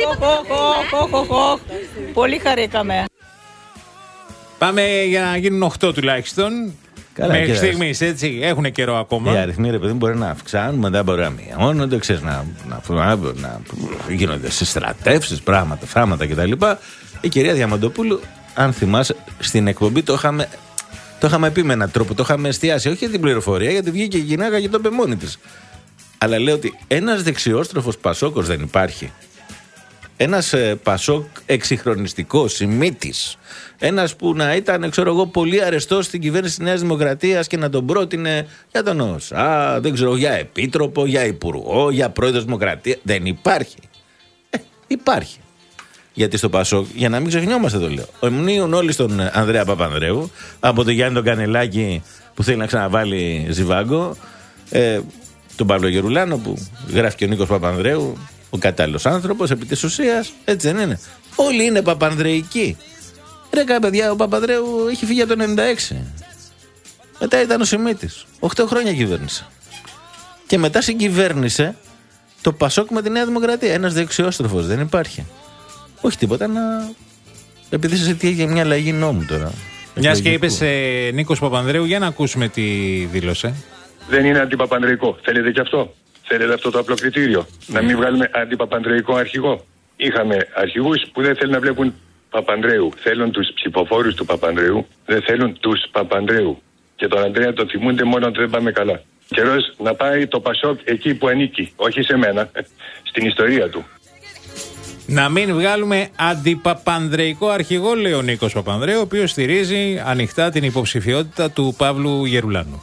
Πολύ χαρήκαμε. Πάμε για να γίνουν οκτώ τουλάχιστον. Καλά, μέχρι κοίτας. στιγμής, έτσι. Έχουν καιρό ακόμα. Οι αριθμοί, ρε παιδί, μπορεί να αυξάνουν, μετά μπορεί να μειώνονται, ξέρεις, να, να, να, να γίνονται συστρατεύσεις, πράγματα, φράματα κτλ. Η κυρία Διαμαντοπούλου, αν θυμάσαι, στην εκπομπή το είχαμε, το είχαμε πει με έναν τρόπο, το είχαμε εστιάσει, όχι για την πληροφορία, γιατί βγήκε η γυναίκα και το είπε μόνη της. Αλλά λέω ότι ένας δεξιόστροφος Πασόκος δεν υπάρχει. Ένας ε, Πασόκ εξυγχρονιστικός, σημίτης. Ένας που να ήταν, ξέρω εγώ, πολύ αρεστός στην κυβέρνηση της Νέας Δημοκρατίας και να τον πρότεινε για τον ΩΣΑ, δεν ξέρω, για επίτροπο, για υπουργό, για πρόεδρος Δημοκρατίας. Δεν υπάρχει. Ε, υπάρχει. Γιατί στο Πασόκ, για να μην ξεχνιόμαστε το λέω, ομνίουν όλοι στον Ανδρέα Παπανδρέου, από τον Γιάννη τον Κανελάκη που θέλει να ξαναβάλει Ζιβάγκο, ε, τον Παύλο Γερουλάνο που γράφει και ο Νίκος Παπανδρέου, ο κατάλληλος άνθρωπος, επί της ουσίας, έτσι δεν είναι? Όλοι είναι παπανδρεϊκοί. Ρε κα παιδιά, ο Παπανδρέου έχει φύγει από το ενενήντα έξι. Μετά ήταν ο Σιμίτης. Οχτώ χρόνια κυβέρνησε. Και μετά συγκυβέρνησε το Πασόκ με τη Νέα Δημοκρατία. Ένας δεξιόστροφος, δεν υπάρχει. Όχι τίποτα να. Επειδή συζητεί για μια αλλαγή νόμου τώρα. Μιας και είπες ε, Νίκος Παπανδρέου, για να ακούσουμε τι δήλωσε. Δεν είναι αντιπαπανδρεϊκό. Θέλετε και αυτό? Θέλετε αυτό το απλό κριτήριο? Mm. Να μην βγάλουμε αντιπαπανδρεϊκό αρχηγό? Είχαμε αρχηγούς που δεν θέλουν να βλέπουν Παπανδρέου. Θέλουν τους ψηφοφόρους του Παπανδρέου, δεν θέλουν τους Παπανδρέου. Και τον Ανδρέα το θυμούνται μόνο ότι δεν πάμε καλά. Καιρός να πάει το Πασόκ εκεί που ανήκει. Όχι σε μένα, στην ιστορία του. Να μην βγάλουμε αντιπαπανδρεϊκό αρχηγό, λέει ο Νίκος Παπανδρέου, ο οποίος στηρίζει ανοιχτά την υποψηφιότητα του Παύλου Γερουλάνου.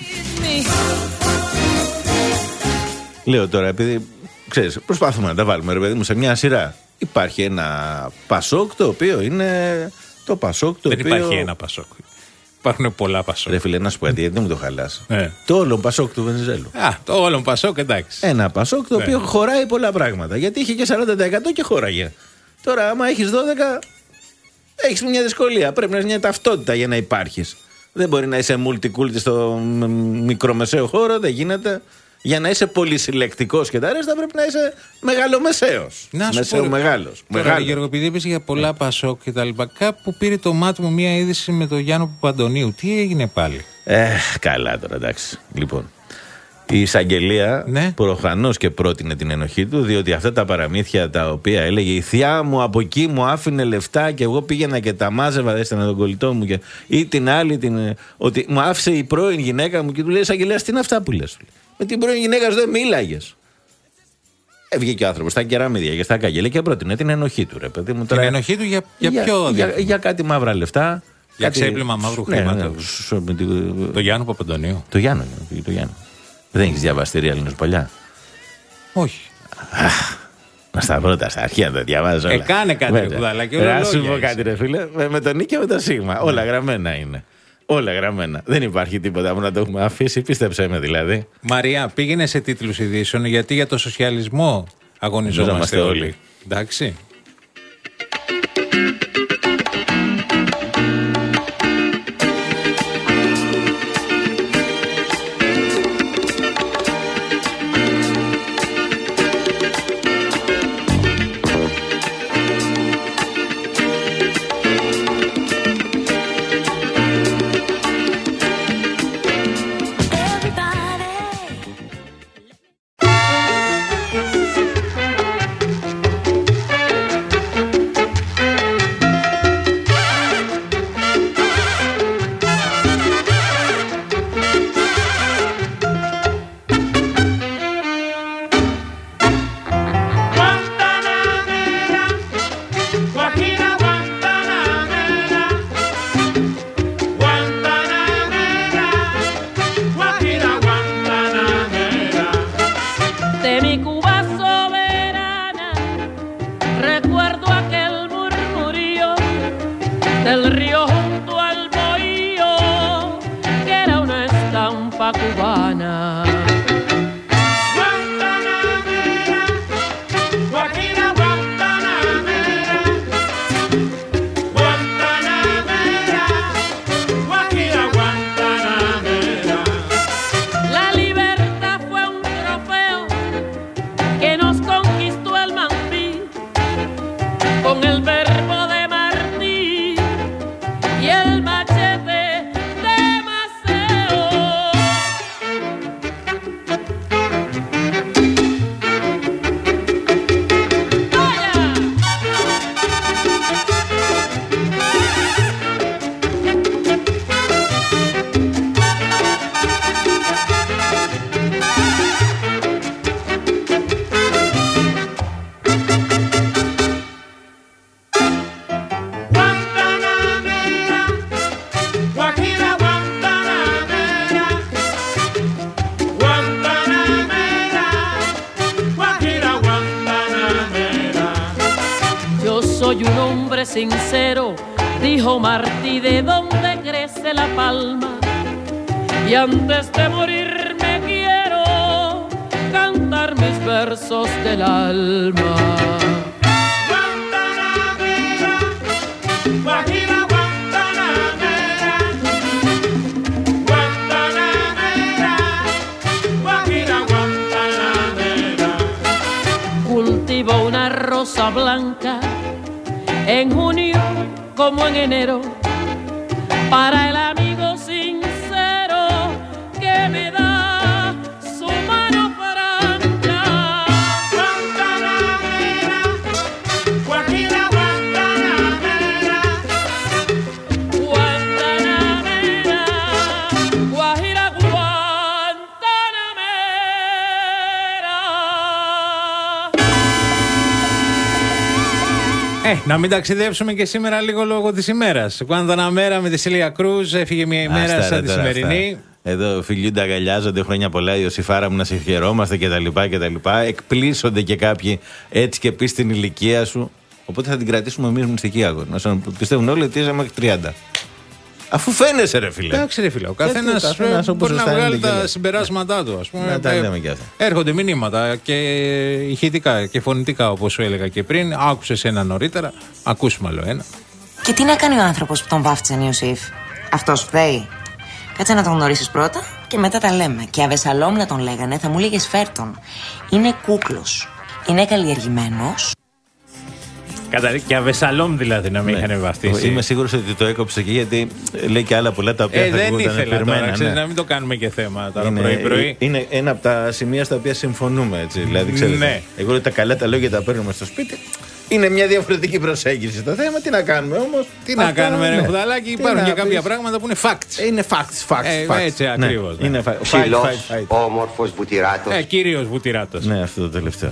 Λέω τώρα, επειδή ξέρεις, προσπάθουμε να τα βάλουμε, ρε παιδί μου, σε μια σειρά. Υπάρχει ένα Πασόκ το οποίο είναι το Πασόκ το δεν οποίο. Δεν υπάρχει ένα Πασόκ. Υπάρχουν πολλά Πασόκ. Ρε φίλε, να σου πω γιατί δεν μου το χαλάς. Ε. Το όλο Πασόκ του Βενιζέλου. Α, το όλο Πασόκ, εντάξει. Ένα Πασόκ το ναι. οποίο χωράει πολλά πράγματα. Γιατί είχε και σαράντα τοις εκατό και χώραγε. Τώρα, άμα έχεις δώδεκα, έχεις μια δυσκολία. Πρέπει να έχει μια ταυτότητα για να υπάρχεις. Δεν μπορεί να είσαι multiculti στο μικρομεσαίο χώρο, δεν γίνεται. Για να είσαι πολυσυλλεκτικός και τα ρέστα πρέπει να είσαι μεγαλομεσαίος. Μεσαίο μεγάλος. Τώρα, Γιώργο, επειδή είπες για πολλά yeah. Πασόκ και τα λοιπά, κάπου πήρε το μάτι μου μια είδηση με τον Γιάννο Παπαντονίου. Τι έγινε πάλι? Ε, καλά τώρα, εντάξει. Λοιπόν, η εισαγγελία ναι. προφανώς και πρότεινε την ενοχή του, διότι αυτά τα παραμύθια τα οποία έλεγε η θεία μου από εκεί μου άφηνε λεφτά και εγώ πήγαινα και τα μάζευα, έστελνα τον κολλητό μου και, ή την άλλη, την, ότι μου άφησε η πρώην γυναίκα μου και του λέει εισαγγελέα, τι είναι αυτά που λες? Με την πρώην γυναίκα σου δεν μίλαγες. Έβγε και ο άνθρωπος στα κεραμίδια και στα καγγέλια και πρότεινε την ενοχή του, ρε παιδί μου. Την ενοχή του για, για, για ποιο? Για, για, για κάτι μαύρα λεφτά. Για κάτι... ξέπλυμα μαύρου χρήματος. Ναι, ναι, ναι, το Γιάννο Παπαντονίου. Το Γιάννο, το Γιάννο. Δεν έχεις διαβάσει τη Ρεάλινος παλιά? Όχι. Αχ, να στα πρώτα, στα αρχεία να τα διαβάζω όλα. Ε, κάνε κάτι ρε κουδάλα και όλα. Να σου πω κάτι ρε φίλε, με, με τον Νίκη και με το Σίγμα. Όλα γραμμένα είναι. Όλα γραμμένα. Δεν υπάρχει τίποτα που να το έχουμε αφήσει, πίστεψέ με δηλαδή. Μαρία, πήγαινε σε τίτλους ειδήσεων, γιατί για το σοσιαλισμό αγωνιζόμαστε όλοι. όλοι. Εντάξει. Sincero, dijo Martí, ¿de dónde crece la palma? Y antes de morir me quiero cantar cantar mis versos del alma. Guantanamera, Guajira Guantanamera, Guantanamera, Guajira Guantanamera. Cultivo una rosa blanca en junio como en enero, para el amigo sincero que me da su mano franca. Guantanamera, Guajira Guantanamera, Guantanamera, Guajira Guantanamera. Ε, να μην ταξιδέψουμε και σήμερα λίγο λόγω της ημέρας. Guantanamera με τη Σίλια Κρούζ, έφυγε μια ημέρα σαν τη σημερινή. Εδώ φιλιούνται, αγκαλιάζονται, χρόνια πολλά, η Ιωσήφάρα μου, να σε χαιρόμαστε κτλ. Εκπλήσονται και κάποιοι έτσι και πει στην ηλικία σου. Οπότε θα την κρατήσουμε εμείς μυστική αγώνα. Πιστεύουν όλοι ότι είσαι μέχρι τριάντα. Αφού φαίνεσαι, ρε φίλε. Εντάξει, ρε φίλε. Ο καθένας μπορεί να βγάλει τα συμπεράσματά του, ας πούμε. Να τα λέμε κι αυτά. Έρχονται μηνύματα και ηχητικά και φωνητικά, όπως σου έλεγα και πριν. Άκουσες ένα νωρίτερα, ακούσουμε άλλο ένα. Και τι να κάνει ο άνθρωπος που τον βάφτισαν Ιωσήφ? Αυτός φταίει? Κάτσε να τον γνωρίσεις πρώτα και μετά τα λέμε. Και Αβεσσαλόμ να τον λέγανε, θα μου λέγες φέρτον. Είναι κούκλος. Είναι καλλιεργημένος. Κατά και Αβεσσαλόμ δηλαδή να μην ναι. είχαν βαφτίσει. Είμαι σίγουρος ότι το έκοψε εκεί, γιατί λέει και άλλα πολλά τα οποία ε, θα δεν ήθελα τώρα, ναι. ξέρεις, να μην το κάνουμε και θέμα τώρα είναι, πρωί-πρωί. Είναι ένα από τα σημεία στα οποία συμφωνούμε, έτσι. Δηλαδή, ξέρετε, ναι. εγώ λέω τα καλά τα λόγια τα παίρνουμε στο σπίτι. Είναι μια διαφορετική προσέγγιση στο θέμα. Τι να κάνουμε όμως? Τι αυτά, να κάνουμε, ρε Χουδαλάκη, υπάρχουν και κάποια πράγματα που είναι facts. Είναι facts, facts. Ε, facts. Έτσι ακριβώς. Ναι. Ναι. Ψηλός, όμορφος, βουτυράτος. Ε, κύριος βουτυράτος. Ναι, αυτό το τελευταίο.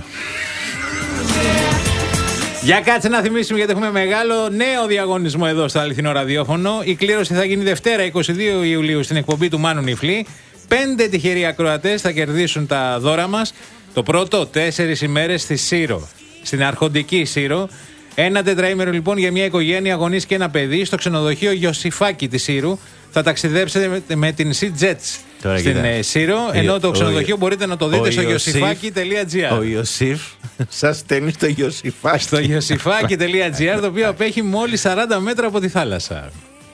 Για κάτσε να θυμίσουμε, γιατί έχουμε μεγάλο νέο διαγωνισμό εδώ στο αληθινό ραδιόφωνο. Η κλήρωση θα γίνει Δευτέρα εικοστή δεύτερη Ιουλίου στην εκπομπή του Μάνου Νιφλή. Πέντε τυχεροί ακροατές θα κερδίσουν τα δώρα μας. Το πρώτο, τέσσερις ημέρες στη Σύρο, στην αρχοντική Σύρο. Ένα τετραήμερο λοιπόν για μια οικογένεια, γονείς και ένα παιδί, στο ξενοδοχείο Ιωσηφάκη της Σύρου. Θα ταξιδέψετε με την SeaJets στην Σύρο, ενώ το ξενοδοχείο μπορείτε να το δείτε στο ιωσηφάκι τελεία τζι άρ. Ο Ιωσήφ σας στέλνει στο Ιωσηφάκι. Στο ιωσηφάκι τελεία τζι άρ, το οποίο απέχει μόλις σαράντα μέτρα από τη θάλασσα.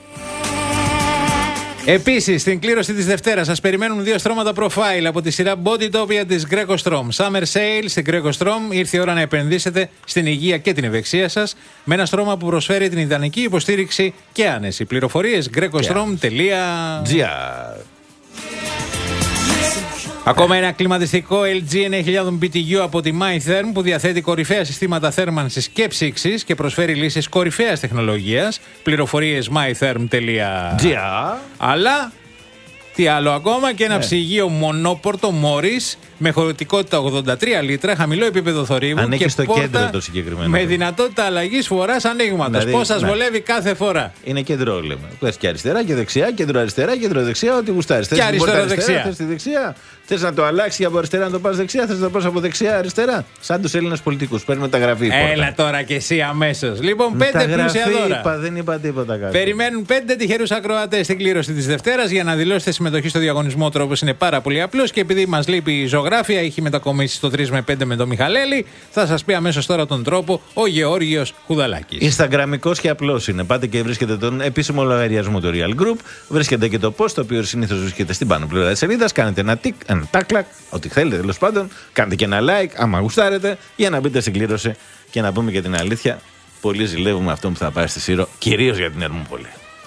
Επίσης, στην κλήρωση της Δευτέρας σας περιμένουν δύο στρώματα profile από τη σειρά Bodytopia της Greco Strom. Summer Sale στην Greco Strom. Ήρθε η ώρα να επενδύσετε στην υγεία και την ευεξία σας με ένα στρώμα που προσφέρει την ιδανική υποστήριξη και άνεση. Πληροφορίες grecostrom τελεία τζι άρ. Ακόμα ένα κλιματιστικό ελ τζι εννιά χιλιάδες μπι τι γιου από τη MyTherm που διαθέτει κορυφαία συστήματα θέρμανσης και ψήξης και προσφέρει λύσεις κορυφαίας τεχνολογίας. Πληροφορίες mytherm τελεία τζι άρ. Αλλά τι άλλο ακόμα, και ένα yeah. ψυγείο μονόπορτο Morris με χωρητικότητα ογδόντα τρία λίτρα, χαμηλό επίπεδο θορύβου. Ανέχει και στο πόρτα κέντρο το συγκεκριμένο. Με δυνατότητα αλλαγής φοράς ανοίγματος. Δηλαδή, πώς σας ναι. βολεύει κάθε φορά. Είναι κεντρό, λέμε. Πες και αριστερά και δεξιά, κέντρο αριστερά, κέντρο δεξιά, ό,τι γουστάρεις. Και αριστερά δεξιά. Θες τη δεξιά. Θες να το αλλάξει από αριστερά να το πας δεξιά, θες να το πας από δεξιά αριστερά. Σαν τους Έλληνες πολιτικούς. Παίρνει μεταγραφή. Έλα τώρα και εσύ αμέσως. Λοιπόν, πέντε πλούσια δώρα. Είπα, δεν είπα τίποτα κάτι. Περιμένουν πέντε τυχερούς ακροατές στην κλήρωση της Δευτέρας. Για να δηλώσετε συμμετοχή στο διαγωνισμό, ο τρόπος είναι πάρα πολύ απλός και επειδή μας λείπει η ζωγράφια, έχει μετακομίσει στο τρία με πέντε με τον Μιχαλέλη, θα σας πει αμέσως τώρα τον τρόπο ο Γεώργιος Χουδαλάκης. Instagramικός και απλός είναι. Πάτε και βρίσκετε τον επίσημο λογαριασμό του Real Group. Βρίσκετε και το post, το οποίο συνήθως βρίσκεται στην πάνω πλευρά της σελίδας. Κάνετε ένα τικ, ένα τάκλακ, ό,τι θέλετε τέλος πάντων. Κάντε και ένα like, άμα γουστάρετε, για να μπείτε στην κλήρωση και να πούμε και την αλήθεια. Πολύ ζηλεύουμε αυτό που θα πάει στη Σύρο, κυρίως για την Ερμούπολη.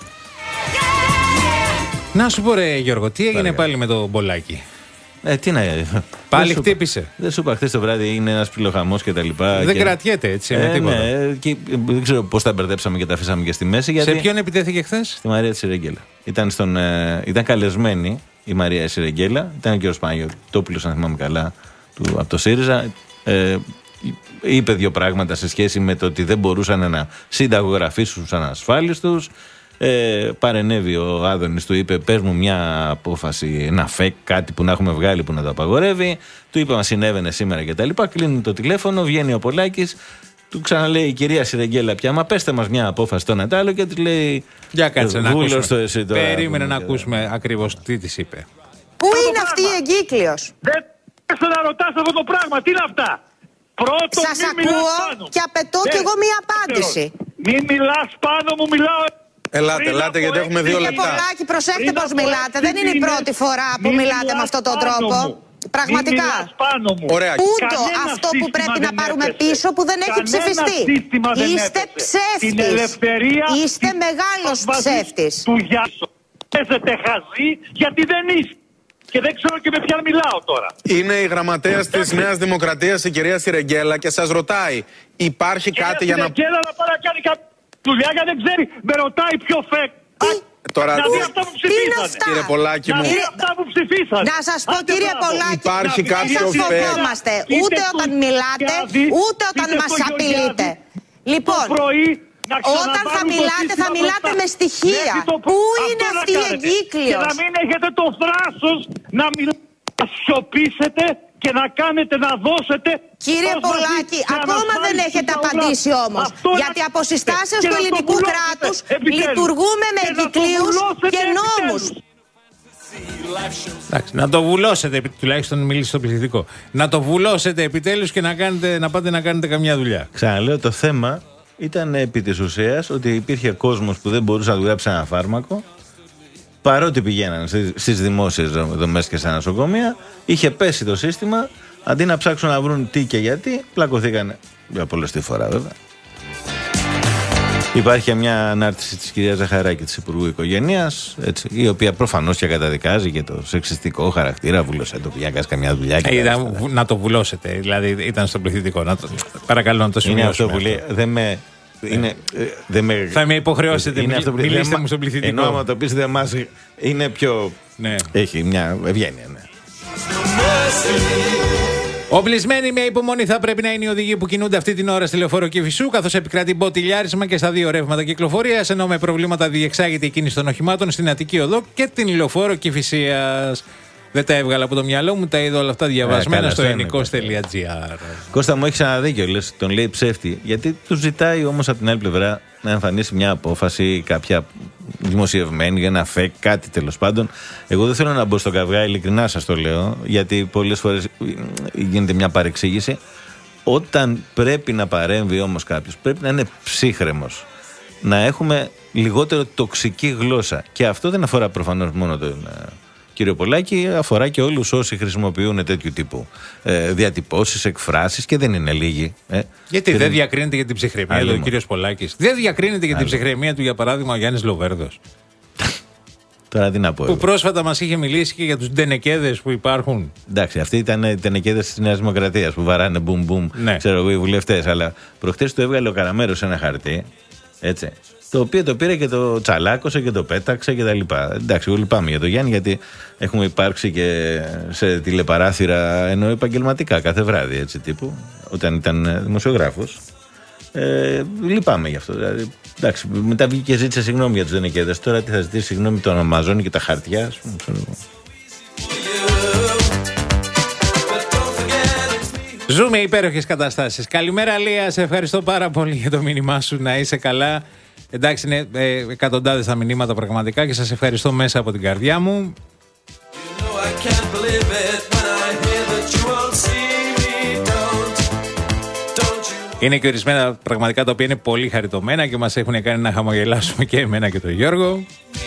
Να σου πω, ρε Γιώργο, τι έγινε Πάλι. πάλι με το μπολάκι? Ε, τι να. Πάλι χτύπησε. Δεν σου είπα, χθες το βράδυ είναι ένας ψιλοχαμός και τα λοιπά. Δεν και... κρατιέται έτσι με ε, τίποτα. Ναι, και δεν ξέρω πώς τα μπερδέψαμε και τα αφήσαμε και στη μέση. Γιατί... Σε ποιον επιτέθηκε χθες? Στη Μαρία Σιρεγγέλα. Ήταν, στον, ε, ήταν καλεσμένη η Μαρία Σιρεγγέλα. Ήταν και ο Σπανιωτόπουλος, αν θυμάμαι καλά, του, από το ΣΥΡΙΖΑ. Ε, είπε δύο πράγματα σε σχέση με το ότι δεν μπορούσαν να συνταγογραφήσουν σαν ασφάλιστους. Ε, παρενέβη ο Άδωνης, του είπε: πες μου μια απόφαση, ένα φεκ, κάτι που να έχουμε βγάλει που να το απαγορεύει. Του είπε: μα συνέβαινε σήμερα κτλ. Κλείνει το τηλέφωνο, βγαίνει ο Πολάκης, του ξαναλέει η κυρία Σιρεγγέλα πια: μα πέστε μας μια απόφαση το Νατάλο. Και της λέει: για κάτσε να ακούσουμε. Εσύ τώρα, περίμενε να ακούσουμε ακριβώς τι της είπε. Πού είναι αυτή η εγκύκλειος? Δεν, Έσαι να ρωτάς αυτό το πράγμα, τι είναι αυτά. Πρώτον, σας μην ακούω πάνω. και απαιτώ ναι, κι εγώ μία απάντηση. Μην μιλάς πάνω μου, μιλάω. Ελάτε, ελάτε, γιατί έχουμε δύο Κύριε λεπτά. Πολάκη, προσέχτε πώς μιλάτε. Δεν είναι η πρώτη φορά που μιλάτε με αυτόν τον τρόπο. Πραγματικά. Ωραία. Ούτε αυτό που πρέπει να πάρουμε πίσω που δεν έχει ψηφιστεί. Είστε ψεύτης. Είστε μεγάλος ψεύτης. Του Γιάσο. Παίζετε χαζί γιατί δεν είστε. Και δεν ξέρω και με ποιαν μιλάω τώρα. Είναι η γραμματέας της Νέας Δημοκρατίας, η κυρία Σιρεγγέλα, και σας ρωτάει, υπάρχει κάτι για να... Σιρεγγέλα να πάει να κάνει κάποια δουλειά, γιατί δεν ξέρει, με ρωτάει ποιο φεκ. Τώρα, να δει αυτά που ψηφίσανε. Κύριε Πολάκη μου. Να δει αυτά που ψηφίσανε. Να σας πω, κύριε Πολάκη, υπάρχει κάποιο δεν σας φοβόμαστε ούτε όταν μιλάτε, ούτε όταν μας απειλείτε. Λοιπόν, όταν θα μιλάτε, θα μιλάτε με στοιχεία. Πού είναι αυτή η εγκύκλειος? Και να μην έχετε το θράσος να μιλάτε, να σιωπήσετε και να κάνετε, να δώσετε. Κύριε Πολάκη, ακόμα δεν έχετε απαντήσει όμως. Γιατί από συστάσεις του ελληνικού κράτους λειτουργούμε με εγκυκλίους και νόμους. Εντάξει, να το βουλώσετε, τουλάχιστον μιλήσει στο πληθυντικό. Να το βουλώσετε επιτέλους και να, κάνετε, να πάτε να κάνετε καμιά δουλειά. Ξαναλέω, το θέμα ήταν επί της ουσίας ότι υπήρχε κόσμος που δεν μπορούσε να δουλέψει ένα φάρμακο, παρότι πηγαίνανε στις δημόσιες δομές και στα νοσοκομεία, είχε πέσει το σύστημα, αντί να ψάξουν να βρουν τι και γιατί, πλακωθήκανε για πολλωστή φορά βέβαια. Υπάρχει μια ανάρτηση της κυρίας Ζαχαράκη, της Υπουργού Οικογένειας, έτσι, η οποία προφανώς και καταδικάζει και το σεξιστικό χαρακτήρα. Βούλωσε το πια, κάνει καμιά δουλειά. Ε, ήταν, να το βουλώσετε, δηλαδή ήταν στο πληθυντικό. Να το, παρακαλώ να το σημειώσουμε. Είναι αυτό που λέει. Δεν με. Είναι, δεν με, θα με υποχρεώσετε, είναι μιλήστε, μιλήστε, μιλήστε μου στο πληθυντικό. Ενώ άμα το πεις δεν μας είναι πιο... Ναι. Έχει μια ευγένεια, ναι. Οπλισμένοι με υπομονή θα πρέπει να είναι οι οδηγοί που κινούνται αυτή την ώρα στη λεωφόρο Κηφισού, καθώς επικρατεί μποτιλιάρισμα και στα δύο ρεύματα κυκλοφορίας, ενώ με προβλήματα διεξάγεται η κίνηση των οχημάτων στην Αττική Οδό και την λεωφόρο Κηφισίας. Δεν τα έβγαλα από το μυαλό μου, τα είδα όλα αυτά διαβασμένα ε, στο ελληνικός τελεία τζι άρ. Κώστα μου, έχει ένα δίκιο, λες, τον λέει ψεύτη, γιατί του ζητάει όμως από την άλλη πλευρά να εμφανίσει μια απόφαση, κάποια δημοσιευμένη για ένα φεκ, κάτι τέλος πάντων. Εγώ δεν θέλω να μπω στο καυγά, ειλικρινά σας το λέω, γιατί πολλές φορές γίνεται μια παρεξήγηση. Όταν πρέπει να παρέμβει όμως κάποιος, πρέπει να είναι ψύχρεμος. Να έχουμε λιγότερο τοξική γλώσσα. Και αυτό δεν αφορά προφανώς μόνο τον κύριο Πολάκη, αφορά και όλους όσοι χρησιμοποιούν τέτοιου τύπου ε, διατυπώσεις, εκφράσεις, και δεν είναι λίγοι. Ε. Γιατί δεν διακρίνεται για την ψυχραιμία του ο κύριος Πολάκης? Δεν διακρίνεται για την ψυχραιμία του, για παράδειγμα, ο Γιάννης Λοβέρδος. Τώρα τι να πω. Που εγώ. πρόσφατα μας είχε μιλήσει και για τους ντενεκέδες που υπάρχουν. Εντάξει, αυτοί ήταν οι ντενεκέδες της Νέας Δημοκρατίας που βαράνε μπουμ μπουμ, ναι. ξέρω εγώ, οι βουλευτές. Αλλά προχτές του έβγαλε ο Καραμέρος ένα χαρτί, έτσι. Το οποίο το πήρε και το τσαλάκωσε και το πέταξε και τα λοιπά. Εντάξει, εγώ λυπάμαι για τον Γιάννη, γιατί έχουμε υπάρξει και σε τηλεπαράθυρα, ενώ επαγγελματικά κάθε βράδυ, έτσι τύπου, όταν ήταν δημοσιογράφος. Ε, λυπάμαι γι' αυτό. Δηλαδή, εντάξει, μετά βγήκε και ζήτησε συγγνώμη για τους δενεκέδες. Τώρα τι θα ζητήσει συγγνώμη τον Αμαζόνι και τα χαρτιά, ας πούμε, ξέρω εγώ. Ζούμε υπέροχες καταστάσεις. Καλημέρα, Λία. Σε ευχαριστώ πάρα πολύ για το μήνυμά σου. Να είσαι καλά. Εντάξει, είναι ε, εκατοντάδες τα μηνύματα πραγματικά και σας ευχαριστώ μέσα από την καρδιά μου. Είναι και ορισμένα πραγματικά τα οποία είναι πολύ χαριτωμένα και μας έχουν κάνει να χαμογελάσουμε και εμένα και τον Γιώργο.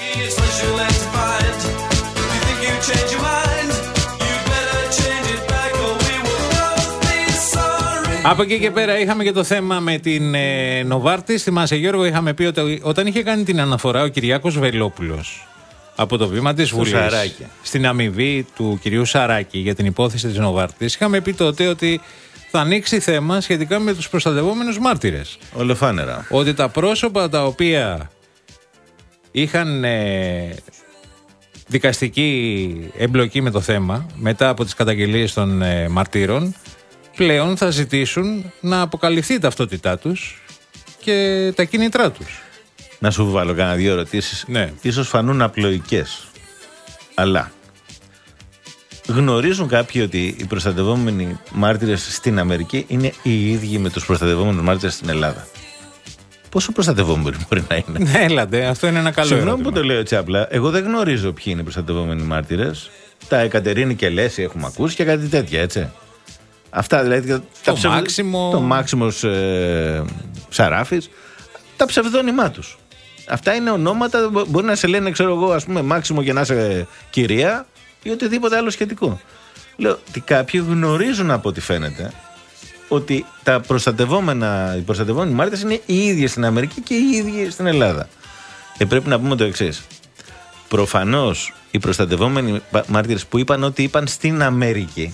Από εκεί και πέρα είχαμε και το θέμα με την ε, Νοβάρτις. Θυμάσαι, Γιώργο, είχαμε πει ότι όταν είχε κάνει την αναφορά ο Κυριάκος Βελόπουλος από το βήμα της Βουλής στην αμοιβή του κυρίου Σαράκη για την υπόθεση της Νοβάρτις, είχαμε πει τότε ότι θα ανοίξει θέμα σχετικά με τους προστατευόμενους μάρτυρες. Ολοφάνερα. Ότι τα πρόσωπα τα οποία είχαν ε, δικαστική εμπλοκή με το θέμα μετά από τις καταγγελίες των ε, μαρτύρων, πλέον θα ζητήσουν να αποκαλυφθεί η ταυτότητά τους και τα κίνητρά τους. Να σου βάλω κάνα δύο ερωτήσεις. Ναι. Ίσως φανούν απλοϊκές, αλλά γνωρίζουν κάποιοι ότι οι προστατευόμενοι μάρτυρες στην Αμερική είναι οι ίδιοι με τους προστατευόμενους μάρτυρες στην Ελλάδα? Πόσο προστατευόμενοι μπορεί να είναι? Ναι, έλατε, αυτό είναι ένα καλό ερώτημα. Συγγνώμη που το λέω έτσι απλά. Εγώ δεν γνωρίζω ποιοι είναι οι προστατευόμενοι μάρτυρες. Τα Εκατερίνη και Λέση έχουμε ακούσει και κάτι τέτοια, έτσι. Αυτά δηλαδή. Το τα ψευ... Μάξιμο. Το Μάξιμος ε, Σαράφης. Τα ψευδόνυμά τους. Αυτά είναι ονόματα. Μπορεί να σε λένε, ξέρω εγώ, ας πούμε, Μάξιμο και να είσαι κυρία ή οτιδήποτε άλλο σχετικό. Λέω ότι κάποιοι γνωρίζουν από ό,τι φαίνεται ότι τα προστατευόμενα, οι προστατευόμενοι μάρτυρες είναι οι ίδιοι στην Αμερική και οι ίδιοι στην Ελλάδα. Ε, πρέπει να πούμε το εξής. Προφανώς οι προστατευόμενοι μάρτυρες που είπαν ότι είπαν στην Αμερική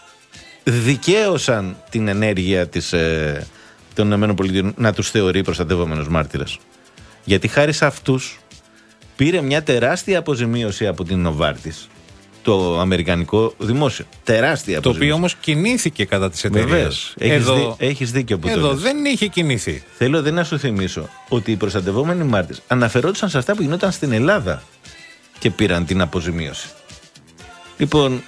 δικαίωσαν την ενέργεια της, ε, των ΗΠΑ να τους θεωρεί προστατευόμενος μάρτυρας. Γιατί χάρη σε αυτούς πήρε μια τεράστια αποζημίωση από την Novartis, το αμερικανικό δημόσιο. Τεράστια αποζημίωση. Το οποίο όμως κινήθηκε κατά της εταιρείας. Βεβαίως. Έχεις, εδώ, δί, έχεις δίκιο που εδώ το λες. Δεν είχε κινηθεί. Θέλω δεν να σου θυμίσω ότι οι προστατευόμενοι μάρτυρες αναφερόντουσαν σε αυτά που γινόταν στην Ελλάδα και πήραν την αποζημίωση. Λοιπόν,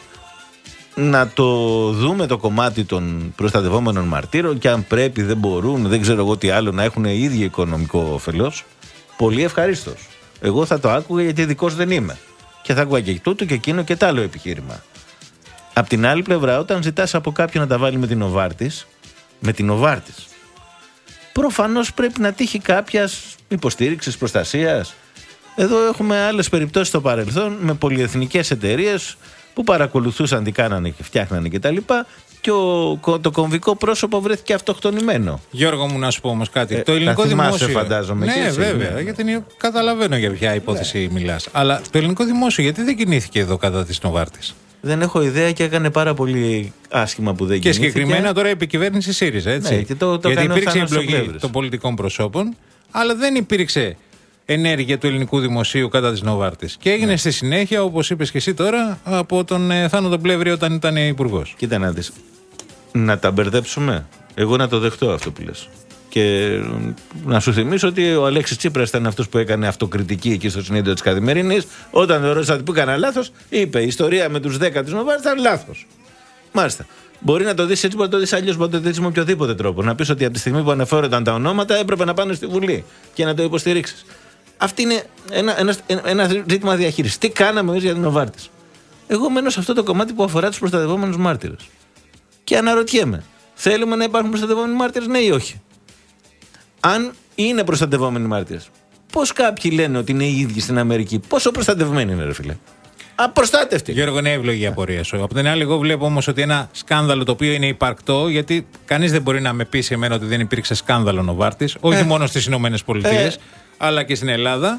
να το δούμε το κομμάτι των προστατευόμενων μαρτύρων και αν πρέπει, δεν μπορούν, δεν ξέρω εγώ τι άλλο, να έχουν ίδιο οικονομικό όφελος. Πολύ ευχαρίστως. Εγώ θα το άκουγα γιατί ειδικός δεν είμαι. Και θα άκουγα και τούτο και εκείνο και τ' άλλο επιχείρημα. Απ' την άλλη πλευρά, όταν ζητάς από κάποιον να τα βάλει με την Novartis, με την Novartis, προφανώς πρέπει να τύχει κάποιας υποστήριξης, προστασίας. Εδώ έχουμε άλλες περιπτώσεις στο παρελθόν με πολυεθνικές εταιρείες που παρακολουθούσαν τι κάνανε και φτιάχνανε κτλ. Και, και ο, το κομβικό πρόσωπο βρέθηκε αυτοκτονημένο. Γιώργο μου, να σου πω όμως κάτι. Ε, το ελληνικό δημόσιο. Φαντάζομαι. Ναι, και εσύ, βέβαια. Ναι. Γιατί καταλαβαίνω για ποια υπόθεση ναι. μιλάς. Αλλά το ελληνικό δημόσιο, γιατί δεν κινήθηκε εδώ κατά της Novartis? Δεν έχω ιδέα και έκανε πάρα πολύ άσχημα που δεν και κινήθηκε. Και συγκεκριμένα τώρα η επικυβέρνηση ΣΥΡΙΖΑ, έτσι. Ναι, και το, το γιατί υπήρξε εμπλοκή των πολιτικών προσώπων, αλλά δεν υπήρξε ενέργεια του ελληνικού δημοσίου κατά της Novartis. Και έγινε ναι. στη συνέχεια, όπως είπες και εσύ τώρα, από τον ε, Θάνο τον Πλεύρη όταν ήταν υπουργός. Κοίτα να δεις. Να τα μπερδέψουμε. Εγώ να το δεχτώ αυτό που λες. Και να σου θυμίσω ότι ο Αλέξης Τσίπρας ήταν αυτός που έκανε αυτοκριτική εκεί στο συνέδριο της Καθημερινής. Όταν το ρώτησαν που έκανα λάθος, είπε: η ιστορία με τους δέκα της Novartis ήταν λάθος. Μάλιστα. Μπορεί να το δεις έτσι, μπορεί να το δεις αλλιώς, μπορεί να το δεις με οποιοδήποτε τρόπο. Να πεις ότι από τη στιγμή που αναφέρονταν τα ονόματα έπρεπε να πάνε στη Βουλή και να το υποστηρίξεις. Αυτή είναι ένα, ένα, ένα ζήτημα διαχείρισης. Τι κάναμε εμείς για την Novartis? Εγώ μένω σε αυτό το κομμάτι που αφορά τους προστατευόμενους μάρτυρες. Και αναρωτιέμαι, θέλουμε να υπάρχουν προστατευόμενοι μάρτυρες, ναι ή όχι? Αν είναι προστατευόμενοι μάρτυρες, πώς κάποιοι λένε ότι είναι οι ίδιοι στην Αμερική, πόσο προστατευμένοι είναι, ρε φίλε? Απροστάτευτοι. Γιώργο, είναι εύλογη η απορία σου. Από την άλλη, εγώ βλέπω όμως ότι ένα σκάνδαλο το οποίο είναι υπαρκτό, γιατί κανείς δεν μπορεί να με πείσει εμένα ότι δεν υπήρξε σκάνδαλο Novartis, όχι ε. μόνο στις Ηνωμένες Πολιτείες, ε. αλλά και στην Ελλάδα.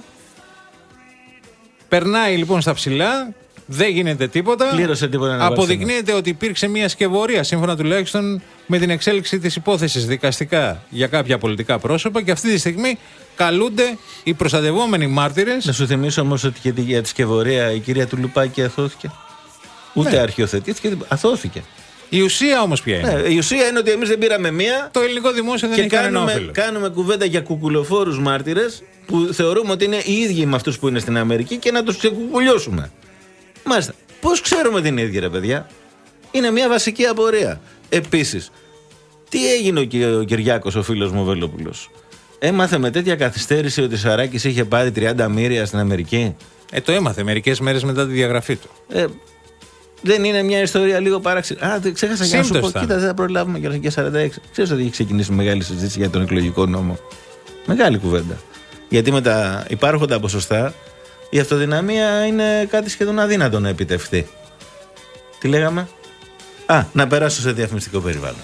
Περνάει λοιπόν στα ψηλά, δεν γίνεται τίποτα. Πλήρωσε τίποτα. Αποδεικνύεται ότι υπήρξε μια σκευωρία, σύμφωνα τουλάχιστον με την εξέλιξη της υπόθεσης δικαστικά για κάποια πολιτικά πρόσωπα, και αυτή τη στιγμή καλούνται οι προστατευόμενοι μάρτυρες. Να σου θυμίσω όμως ότι και για τη σκευωρία η κυρία Τουλουπάκη αθώθηκε. Ούτε ναι. αρχιοθετήθηκε, αθώθηκε. Η ουσία όμως ποια είναι? Ναι, η ουσία είναι ότι εμείς δεν πήραμε μία. Το ελληνικό δημόσιο δεν έχει κανένα όφελο. Και κάνουμε κουβέντα για κουκουλοφόρους μάρτυρες που θεωρούμε ότι είναι οι ίδιοι με αυτούς που είναι στην Αμερική και να τους ξεκουκουλιώσουμε. Μάλιστα. Πώς ξέρουμε την ίδια, ρε παιδιά? Είναι μια βασική απορία. Επίσης, τι έγινε ο Κυριάκος, ο φίλος μου Βελόπουλος? Έμαθε με τέτοια καθυστέρηση ότι ο Σαράκης είχε πάρει τριάντα μοίρια στην Αμερική. Ε, το έμαθε μερικές μέρες μετά τη διαγραφή του. Ε, δεν είναι μια ιστορία λίγο παράξενη? Α, δεν ξέχασα για να σου πω. Κοίτα, δεν θα προλάβουμε για σαράντα έξι. Ξέρεις ότι έχει ξεκινήσει μεγάλη συζήτηση για τον εκλογικό νόμο? Μεγάλη κουβέντα. Γιατί με τα υπάρχοντα ποσοστά η αυτοδυναμία είναι κάτι σχεδόν αδύνατο να επιτευχθεί. Τι λέγαμε? Α, να περάσω σε διαφημιστικό περιβάλλον.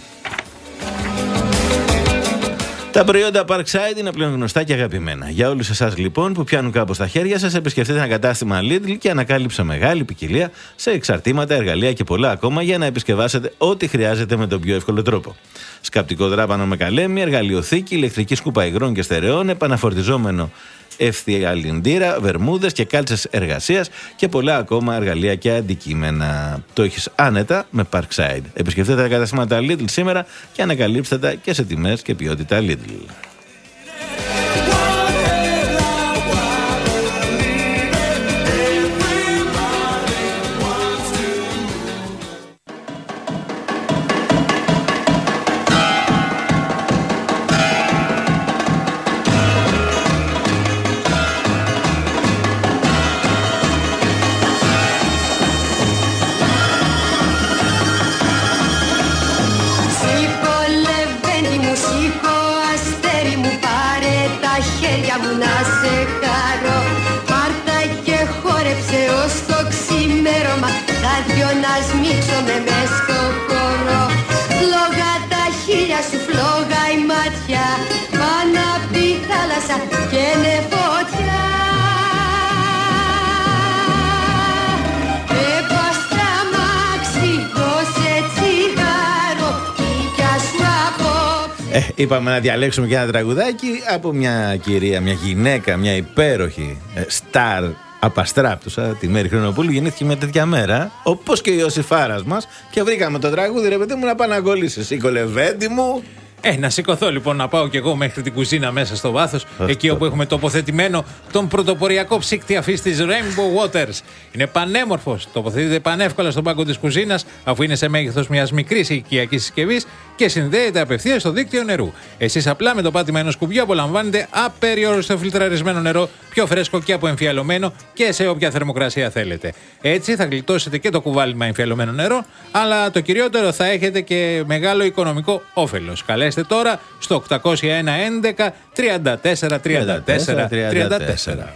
Τα προϊόντα Parkside είναι πλέον γνωστά και αγαπημένα. Για όλους εσάς λοιπόν που πιάνουν κάπως τα χέρια σας, επισκεφτείτε ένα κατάστημα Lidl και ανακάλυψε μεγάλη ποικιλία σε εξαρτήματα, εργαλεία και πολλά ακόμα για να επισκευάσετε ό,τι χρειάζεται με τον πιο εύκολο τρόπο. Σκαπτικό δράπανο με καλέμι, εργαλειοθήκη, ηλεκτρική σκούπα υγρών και στερεών, επαναφορτιζόμενο ευθυαλυντήρα, βερμούδες και κάλτσες εργασίας και πολλά ακόμα εργαλεία και αντικείμενα. Το έχεις άνετα με Parkside. Επισκεφτείτε τα καταστήματα Lidl σήμερα και ανακαλύψτε τα και σε τιμές και ποιότητα Lidl. μου να σε χαρώ. Πάρτα και χόρεψε ως το ξημέρωμα, τα δυο να σμίξομε μες στο χώρο. Φλόγα τα χείλια σου, φλόγα η μάτια, πάνω απ' τη θάλασσα και είναι φωτιά. Εγώ στα μάξι, δώσε τσιγάρο, κοίτια σου απόψε. Ε, είπαμε να διαλέξουμε και ένα τραγουδάκι από μια κυρία, μια γυναίκα, μια υπέροχη ε, στάρ απαστράπτουσα, τη Μέρη Χρονοπούλου. Γεννήθηκε μια τέτοια μέρα, όπως και η Ιωσήφάρας μας, και βρήκαμε το τραγούδι, ρε παιδί μου, να πάω να κολλήσει. Σήκω λεβέντη μου. Ε, να σηκωθώ λοιπόν να πάω κι εγώ μέχρι την κουζίνα μέσα στο βάθος, εκεί όπου έχουμε τοποθετημένο τον πρωτοποριακό ψύκτη αφής της Rainbow Waters. Είναι πανέμορφος, τοποθετείται πανεύκολα στον πάγκο της κουζίνας, αφού είναι σε μέγεθος μιας μικρής οικιακής συσκευής και συνδέεται απευθείας στο δίκτυο νερού. Εσείς απλά με το πάτημα ενός κουμπιού απολαμβάνετε απεριόριστο φιλτραρισμένο νερό, πιο φρέσκο και αποεμφιαλωμένο και σε όποια θερμοκρασία θέλετε. Έτσι θα γλιτώσετε και το κουβάλιμα εμφιαλωμένο νερό, αλλά το κυριότερο θα έχετε και μεγάλο οικονομικό όφελος. Καλέστε τώρα στο οκτακόσια ένα έντεκα τριάντα τέσσερα τριάντα τέσσερα τριάντα τέσσερα.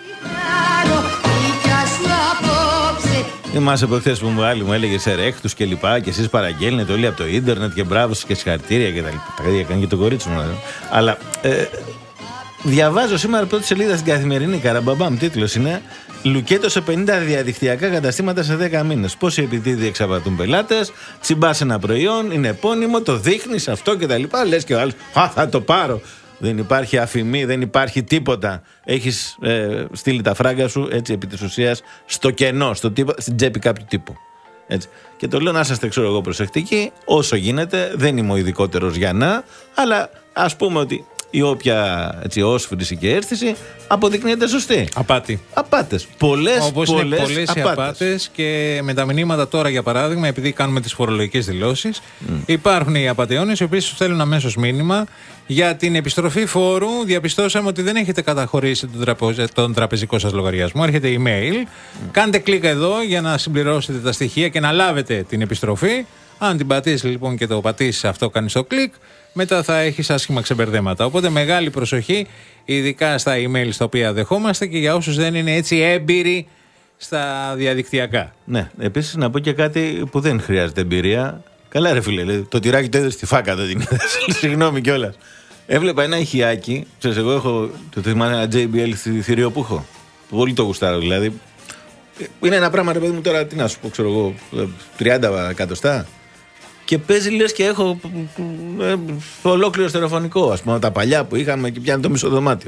Θυμάσαι προχθές που μου άλλη μου έλεγε σε ρέχτους και λοιπά, και εσείς παραγγέλνετε όλοι από το ίντερνετ και μπράβο και συγχαρητήρια και τα λοιπά. Τα ίδια έκανε και το κορίτσι μου. Αλλά ε, διαβάζω σήμερα πρώτη σελίδα στην Καθημερινή, καραμπαμπάμ, τίτλος είναι «Λουκέτο σε πενήντα διαδικτυακά καταστήματα σε δέκα μήνες. Πόσοι επιτίδιοι εξαπατούν πελάτες, τσιμπάς ένα προϊόν, είναι επώνυμο, το δείχνεις αυτό και τα λοιπά». Λες και ο άλλος, α, θα το πάρω. Δεν υπάρχει αφημί, δεν υπάρχει τίποτα. Έχεις ε, στείλει τα φράγκα σου, έτσι, επί της ουσίας, στο κενό, στο τίποτα, στην τσέπη κάποιου τύπου. Έτσι. Και το λέω να είσαστε, ξέρω εγώ, προσεκτικοί, όσο γίνεται. Δεν είμαι ο ειδικότερος για να, αλλά ας πούμε ότι η όποια έτσι, όσφρηση και αίσθηση αποδεικνύεται σωστή. Απάτη. Απάτες. Πολλές, Όπως πολλές, είναι πολλές απάτες. οι απάτες, και με τα μηνύματα τώρα, για παράδειγμα, επειδή κάνουμε τις φορολογικές δηλώσεις, mm. υπάρχουν οι απατεώνες οι οποίοι σου στέλνουν αμέσως μήνυμα για την επιστροφή φόρου. Διαπιστώσαμε ότι δεν έχετε καταχωρήσει τον, τραπεζ... τον τραπεζικό σας λογαριασμό. Έρχεται email. Mm. Κάντε κλικ εδώ για να συμπληρώσετε τα στοιχεία και να λάβετε την επιστροφή. Αν την πατήσεις λοιπόν και το πατήσεις αυτό, κάνεις το κλικ, μετά θα έχεις άσχημα ξεμπερδέματα. Οπότε μεγάλη προσοχή, ειδικά στα email στα οποία δεχόμαστε και για όσους δεν είναι έτσι έμπειροι στα διαδικτυακά. Ναι, επίσης να πω και κάτι που δεν χρειάζεται εμπειρία. Καλά ρε φίλε, το τυράκι το έδωσε στη φάκα, δεν την είδες. Συγγνώμη κιόλας. Έβλεπα ένα ηχιάκι, ξέρεις, εγώ έχω, το θυμάμαι, ένα τζέι μπι ελ στη θηρίο που έχω. Πολύ το γουστάρω δηλαδή. Είναι ένα πράγμα ρε παιδί μου τώρα, τι να σου πω, ξέρω εγώ, τριάντα εκατοστά. Και παίζει λες και έχω ε, ολόκληρο στερεοφωνικό, ας πούμε, τα παλιά που είχαμε και πιάνει το μισό δωμάτιο.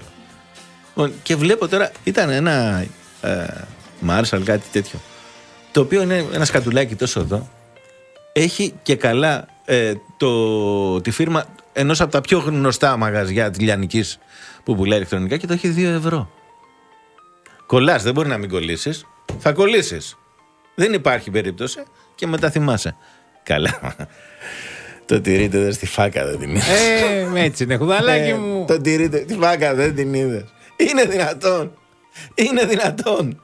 Και βλέπω τώρα, ήταν ένα ε, Marshall, κάτι τέτοιο, το οποίο είναι ένα σκατουλάκι τόσο εδώ. Έχει και καλά ε, το, τη φίρμα ενός από τα πιο γνωστά μαγαζιά της Λιανικής που πουλάει ηλεκτρονικά, και το έχει δύο ευρώ. Κολλάς, δεν μπορεί να μην κολλήσεις. Θα κολλήσεις. Δεν υπάρχει περίπτωση και μετά θυμάσαι. Καλά. Το τυρί εδώ στη φάκα δεν την είδες. Ε, έτσι είναι, χουδαλάκι μου. Το τυρί τη φάκα δεν την είδες. Είναι δυνατόν. Είναι δυνατόν.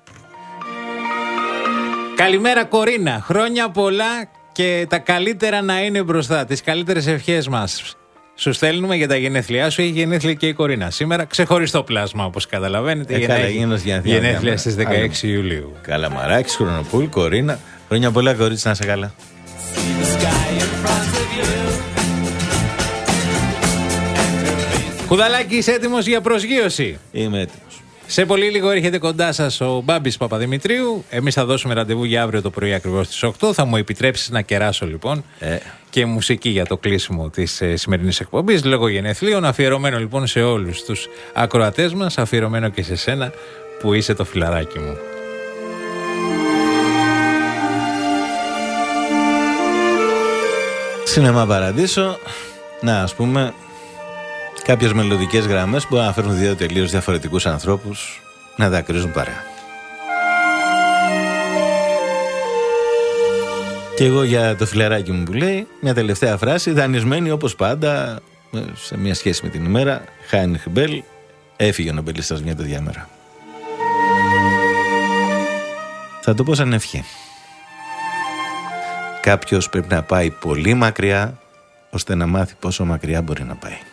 Καλημέρα Κορίνα. Χρόνια πολλά και τα καλύτερα να είναι μπροστά. Τις καλύτερες ευχές μας σου στέλνουμε για τα γενέθλιά σου. Έχει γενέθλια και η Κορίνα σήμερα. Ξεχωριστό πλάσμα, όπως καταλαβαίνετε. Ε, για καλά, γενέθλια, γενέθλια στις δεκαέξι Ιουλίου. Καλαμαράκης, Χρονοπούλ, Κορίνα. Χρόνια πολλά, κορίτσι, να είσαι καλά. Κουδαλάκι, είσαι έτοιμος για προσγείωση? Είμαι έτοιμος. Σε πολύ λίγο έρχεται κοντά σας ο Μπάμπης Παπαδημητρίου. Εμείς θα δώσουμε ραντεβού για αύριο το πρωί ακριβώς στις οκτώ. Θα μου επιτρέψεις να κεράσω λοιπόν ε. και μουσική για το κλείσιμο της ε, σημερινής εκπομπής, λόγω γενεθλίων. Αφιερωμένο λοιπόν σε όλους τους ακροατές μας, αφιερωμένο και σε σένα που είσαι το φιλαράκι μου. Σινεμά Παραδείσο, να ας πούμε, κάποιες μελωδικές γραμμές που να φέρουν δύο τελείως διαφορετικούς ανθρώπους να δακρύζουν παρέα. Και εγώ για το φιλαράκι μου που λέει μια τελευταία φράση, δανεισμένη όπως πάντα σε μια σχέση με την ημέρα. Χάινριχ Μπέλ, έφυγε ο νομπελίστας μια τέτοια μέρα. Θα το πω σαν ευχή. Κάποιος πρέπει να πάει πολύ μακριά ώστε να μάθει πόσο μακριά μπορεί να πάει.